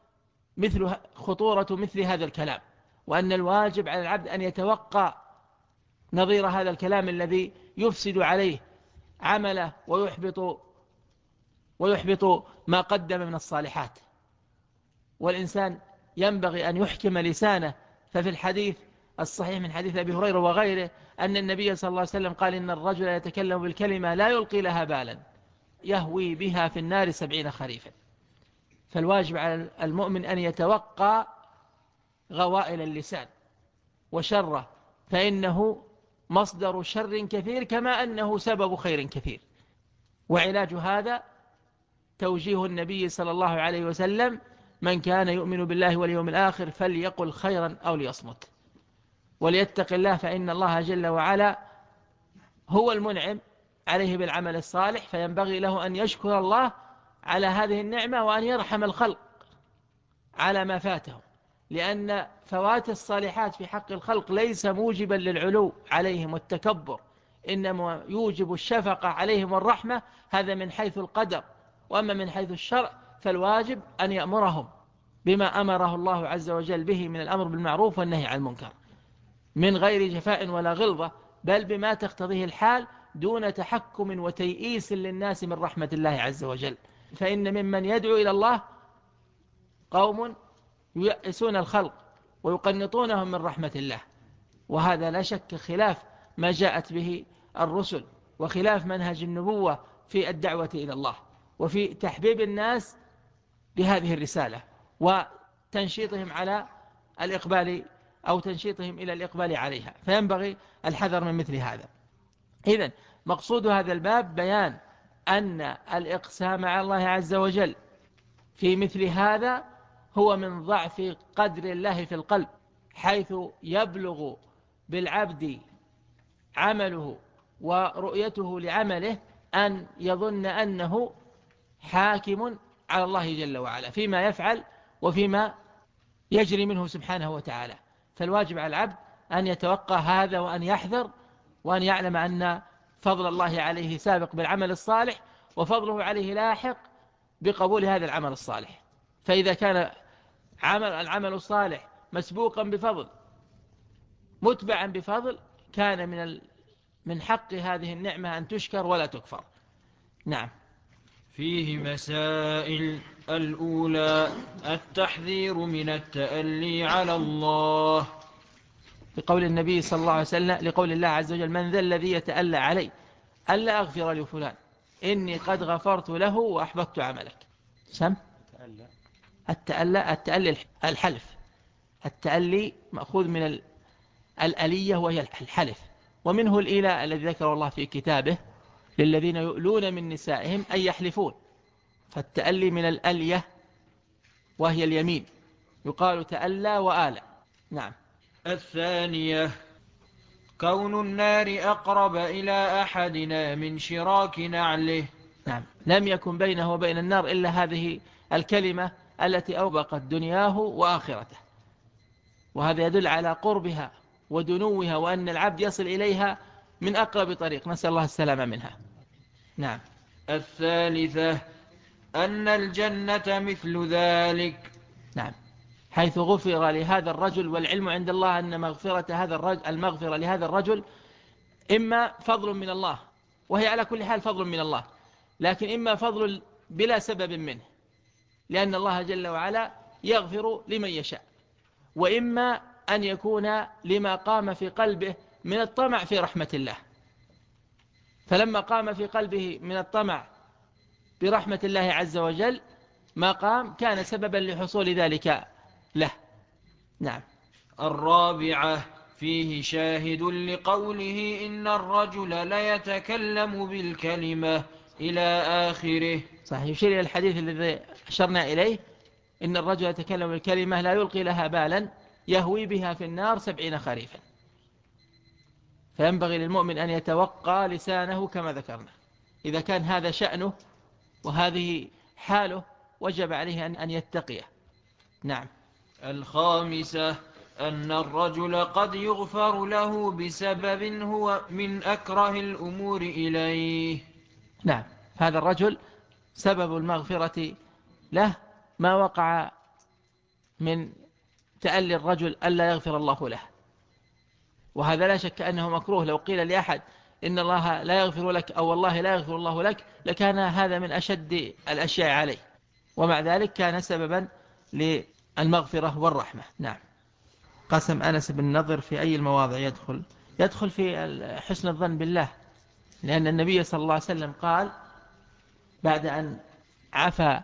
مثل هذا الكلام، وأن الواجب على العبد أن يتوقع نظير هذا الكلام الذي يفسد عليه عمله ويحبط ما قدم من الصالحات. والإنسان ينبغي أن يحكم لسانه. ففي الحديث الصحيح من حديث أبي هريرة وغيره أن النبي صلى الله عليه وسلم قال: إن الرجل يتكلم بالكلمة لا يلقي لها بالا يهوي بها في النار 70 خريفا. فالواجب على المؤمن أن يتوقع غوائل اللسان وشره، فإنه مصدر شر كثير كما أنه سبب خير كثير. وعلاج هذا توجيه النبي صلى الله عليه وسلم: من كان يؤمن بالله واليوم الآخر فليقل خيرا أو ليصمت، وليتق الله، فإن الله جل وعلا هو المنعم عليه بالعمل الصالح، فينبغي له أن يشكر الله على هذه النعمة وأن يرحم الخلق على ما فاتهم، لأن فوات الصالحات في حق الخلق ليس موجبا للعلو عليهم والتكبر، إنما يوجب الشفقة عليهم والرحمة، هذا من حيث القدر. وأما من حيث الشرع فالواجب أن يأمرهم بما أمره الله عز وجل به من الأمر بالمعروف والنهي عن المنكر، من غير جفاء ولا غلظة، بل بما تقتضيه الحال، دون تحكم وتيئيس للناس من رحمة الله عز وجل. فإن ممن يدعو إلى الله قوم ييئسون الخلق ويقنطونهم من رحمة الله، وهذا لا شك خلاف ما جاءت به الرسل، وخلاف منهج النبوة في الدعوة إلى الله، وفي تحبيب الناس بهذه الرسالة، وتنشيطهم على الإقبال أو تنشيطهم إلى الإقبال عليها. فينبغي الحذر من مثل هذا. إذن مقصود هذا الباب بيان أن الإقسام على الله عز وجل في مثل هذا هو من ضعف قدر الله في القلب، حيث يبلغ بالعبد عمله ورؤيته لعمله أن يظن أنه حاكم على الله جل وعلا فيما يفعل وفيما يجري منه سبحانه وتعالى. فالواجب على العبد أن يتوقع هذا، وأن يحذر، وأن يعلم أن فضل الله عليه سابق بالعمل الصالح، وفضله عليه لاحق بقبول هذا العمل الصالح. فإذا كان العمل الصالح مسبوقا بفضل متبعا بفضل، كان من حق هذه النعمة أن تشكر ولا تكفر. نعم. فيه مسائل. الأولى التحذير من التألي على الله، لقول النبي صلى الله عليه وسلم، لقول الله عز وجل: من ذا الذي يتألى علي ألا أغفر لفلان إني قد غفرت له وأحبطت عملك. سم التألي الحلف. التألي مأخوذ من الألية وهي الحلف، ومنه الإيلاء الذي ذكر الله في كتابه للذين يؤلون من نسائهم أن يحلفون. فالتألي من الألية وهي اليمين، يقال تألى وآلى. نعم. الثانية كون النار أقرب إلى أحدنا من شراك نعله. نعم. لم يكن بينه وبين النار إلا هذه الكلمة التي أوبقت دنياه وآخرته، وهذا يدل على قربها ودنوها، وأن العبد يصل إليها من أقرب طريق، نسأل الله السلامة منها. نعم. الثالثة أن الجنة مثل ذلك. نعم. حيث غفر لهذا الرجل، والعلم عند الله أن المغفرة لهذا الرجل إما فضل من الله، وهي على كل حال فضل من الله، لكن إما فضل بلا سبب منه لأن الله جل وعلا يغفر لمن يشاء، وإما أن يكون لما قام في قلبه من الطمع في رحمة الله، فلما قام في قلبه من الطمع برحمة الله عز وجل ما قام كان سببا لحصول ذلك له. نعم. الرابعة فيه شاهد لقوله إن الرجل ليتكلم بالكلمة إلى آخره. صحيح. يشير إلى الحديث الذي أشرنا إليه: إن الرجل يتكلم بالكلمة لا يلقي لها بالا يهوي بها في النار 70 خريفا. فينبغي للمؤمن أن يتوقى لسانه كما ذكرنا. إذا كان هذا شأنه وهذه حاله وجب عليه أن يتقيه. نعم. الخامسة أن الرجل قد يغفر له بسبب هو من أكره الأمور إليه. نعم. هذا الرجل سبب المغفرة له ما وقع من تألي الرجل ألا يغفر الله له، وهذا لا شك أنه مكروه. لو قيل لأحد إن الله لا يغفر لك أو والله لا يغفر الله لك لكان هذا من أشد الأشياء عليه، ومع ذلك كان سببا للمغفرة والرحمة. نعم. قسم أنس بن نضر في أي المواضع يدخل في حسن الظن بالله، لأن النبي صلى الله عليه وسلم قال بعد أن عفى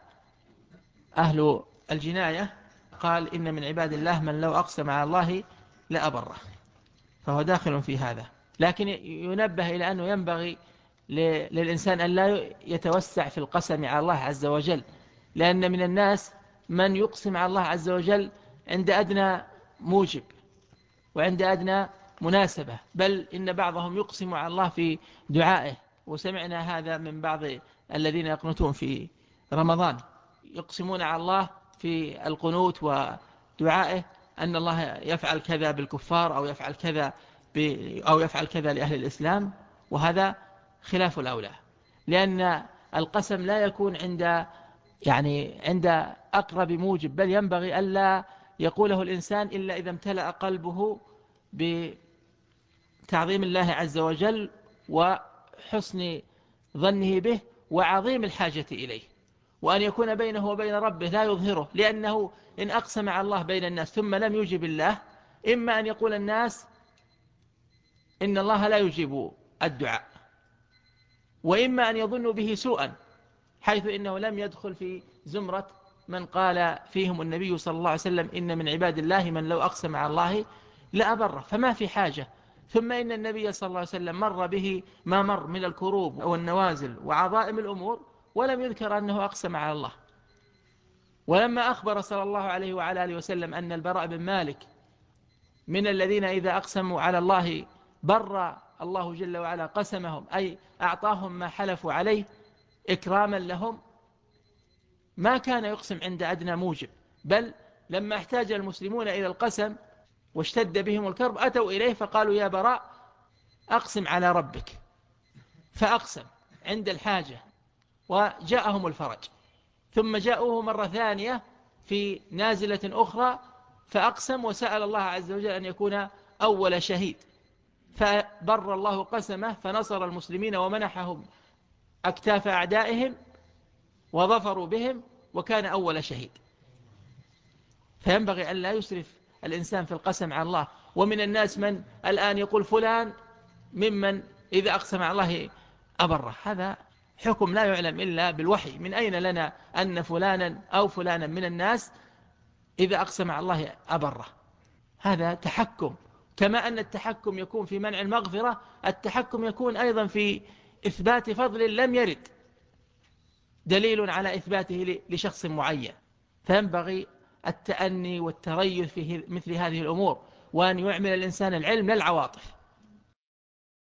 أهل الجناية قال: إن من عباد الله من لو أقسم على الله لأبره، فهو داخل في هذا. لكن ينبه إلى أنه ينبغي للإنسان أن لا يتوسع في القسم على الله عز وجل، لأن من الناس من يقسم على الله عز وجل عند أدنى موجب وعند أدنى مناسبة، بل إن بعضهم يقسم على الله في دعائه، وسمعنا هذا من بعض الذين يقنتون في رمضان، يقسمون على الله في القنوت ودعائه أن الله يفعل كذا بالكفار أو يفعل كذا لأهل الإسلام، وهذا خلاف الأولى، لأن القسم لا يكون عند أقرب موجب، بل ينبغي ألا يقوله الإنسان إلا إذا امتلأ قلبه بتعظيم الله عز وجل وحسن ظنه به وعظيم الحاجة إليه، وأن يكون بينه وبين ربه لا يظهره، لأنه إن أقسم على الله بين الناس ثم لم يجب الله، إما أن يقول الناس إن الله لا يجيب الدعاء، وإما أن يظنوا به سوءا، حيث إنه لم يدخل في زمرة من قال فيهم النبي صلى الله عليه وسلم إن من عباد الله من لو أقسم على الله لأبره، فما في حاجة. ثم إن النبي صلى الله عليه وسلم مر به ما مر من الكروب والنوازل وعظائم الأمور ولم يذكر أنه أقسم على الله. ولما أخبر صلى الله عليه وعلى آله وسلم أن البراء بن مالك من الذين إذا أقسموا على الله بر الله جل وعلا قسمهم، أي أعطاهم ما حلفوا عليه إكراما لهم، ما كان يقسم عند أدنى موجب، بل لما احتاج المسلمون إلى القسم واشتد بهم الكرب أتوا إليه فقالوا يا براء أقسم على ربك، فأقسم عند الحاجة وجاءهم الفرج. ثم جاءوه مرة ثانية في نازلة أخرى فأقسم وسأل الله عز وجل أن يكون أول شهيد، فبر الله قسمه فنصر المسلمين ومنحهم أكتاف أعدائهم وظفروا بهم وكان أول شهيد. فينبغي أن لا يسرف الإنسان في القسم على الله. ومن الناس من الآن يقول فلان ممن إذا أقسم على الله أبره، هذا حكم لا يعلم إلا بالوحي. من أين لنا أن فلانا أو فلانا من الناس إذا أقسم على الله أبره؟ هذا تحكم. كما أن التحكم يكون في منع المغفرة، التحكم يكون أيضا في إثبات فضل لم يرد دليل على إثباته لشخص معين. فينبغي التأني والتريث في مثل هذه الأمور، وأن يعمل الإنسان العلم لا العواطف.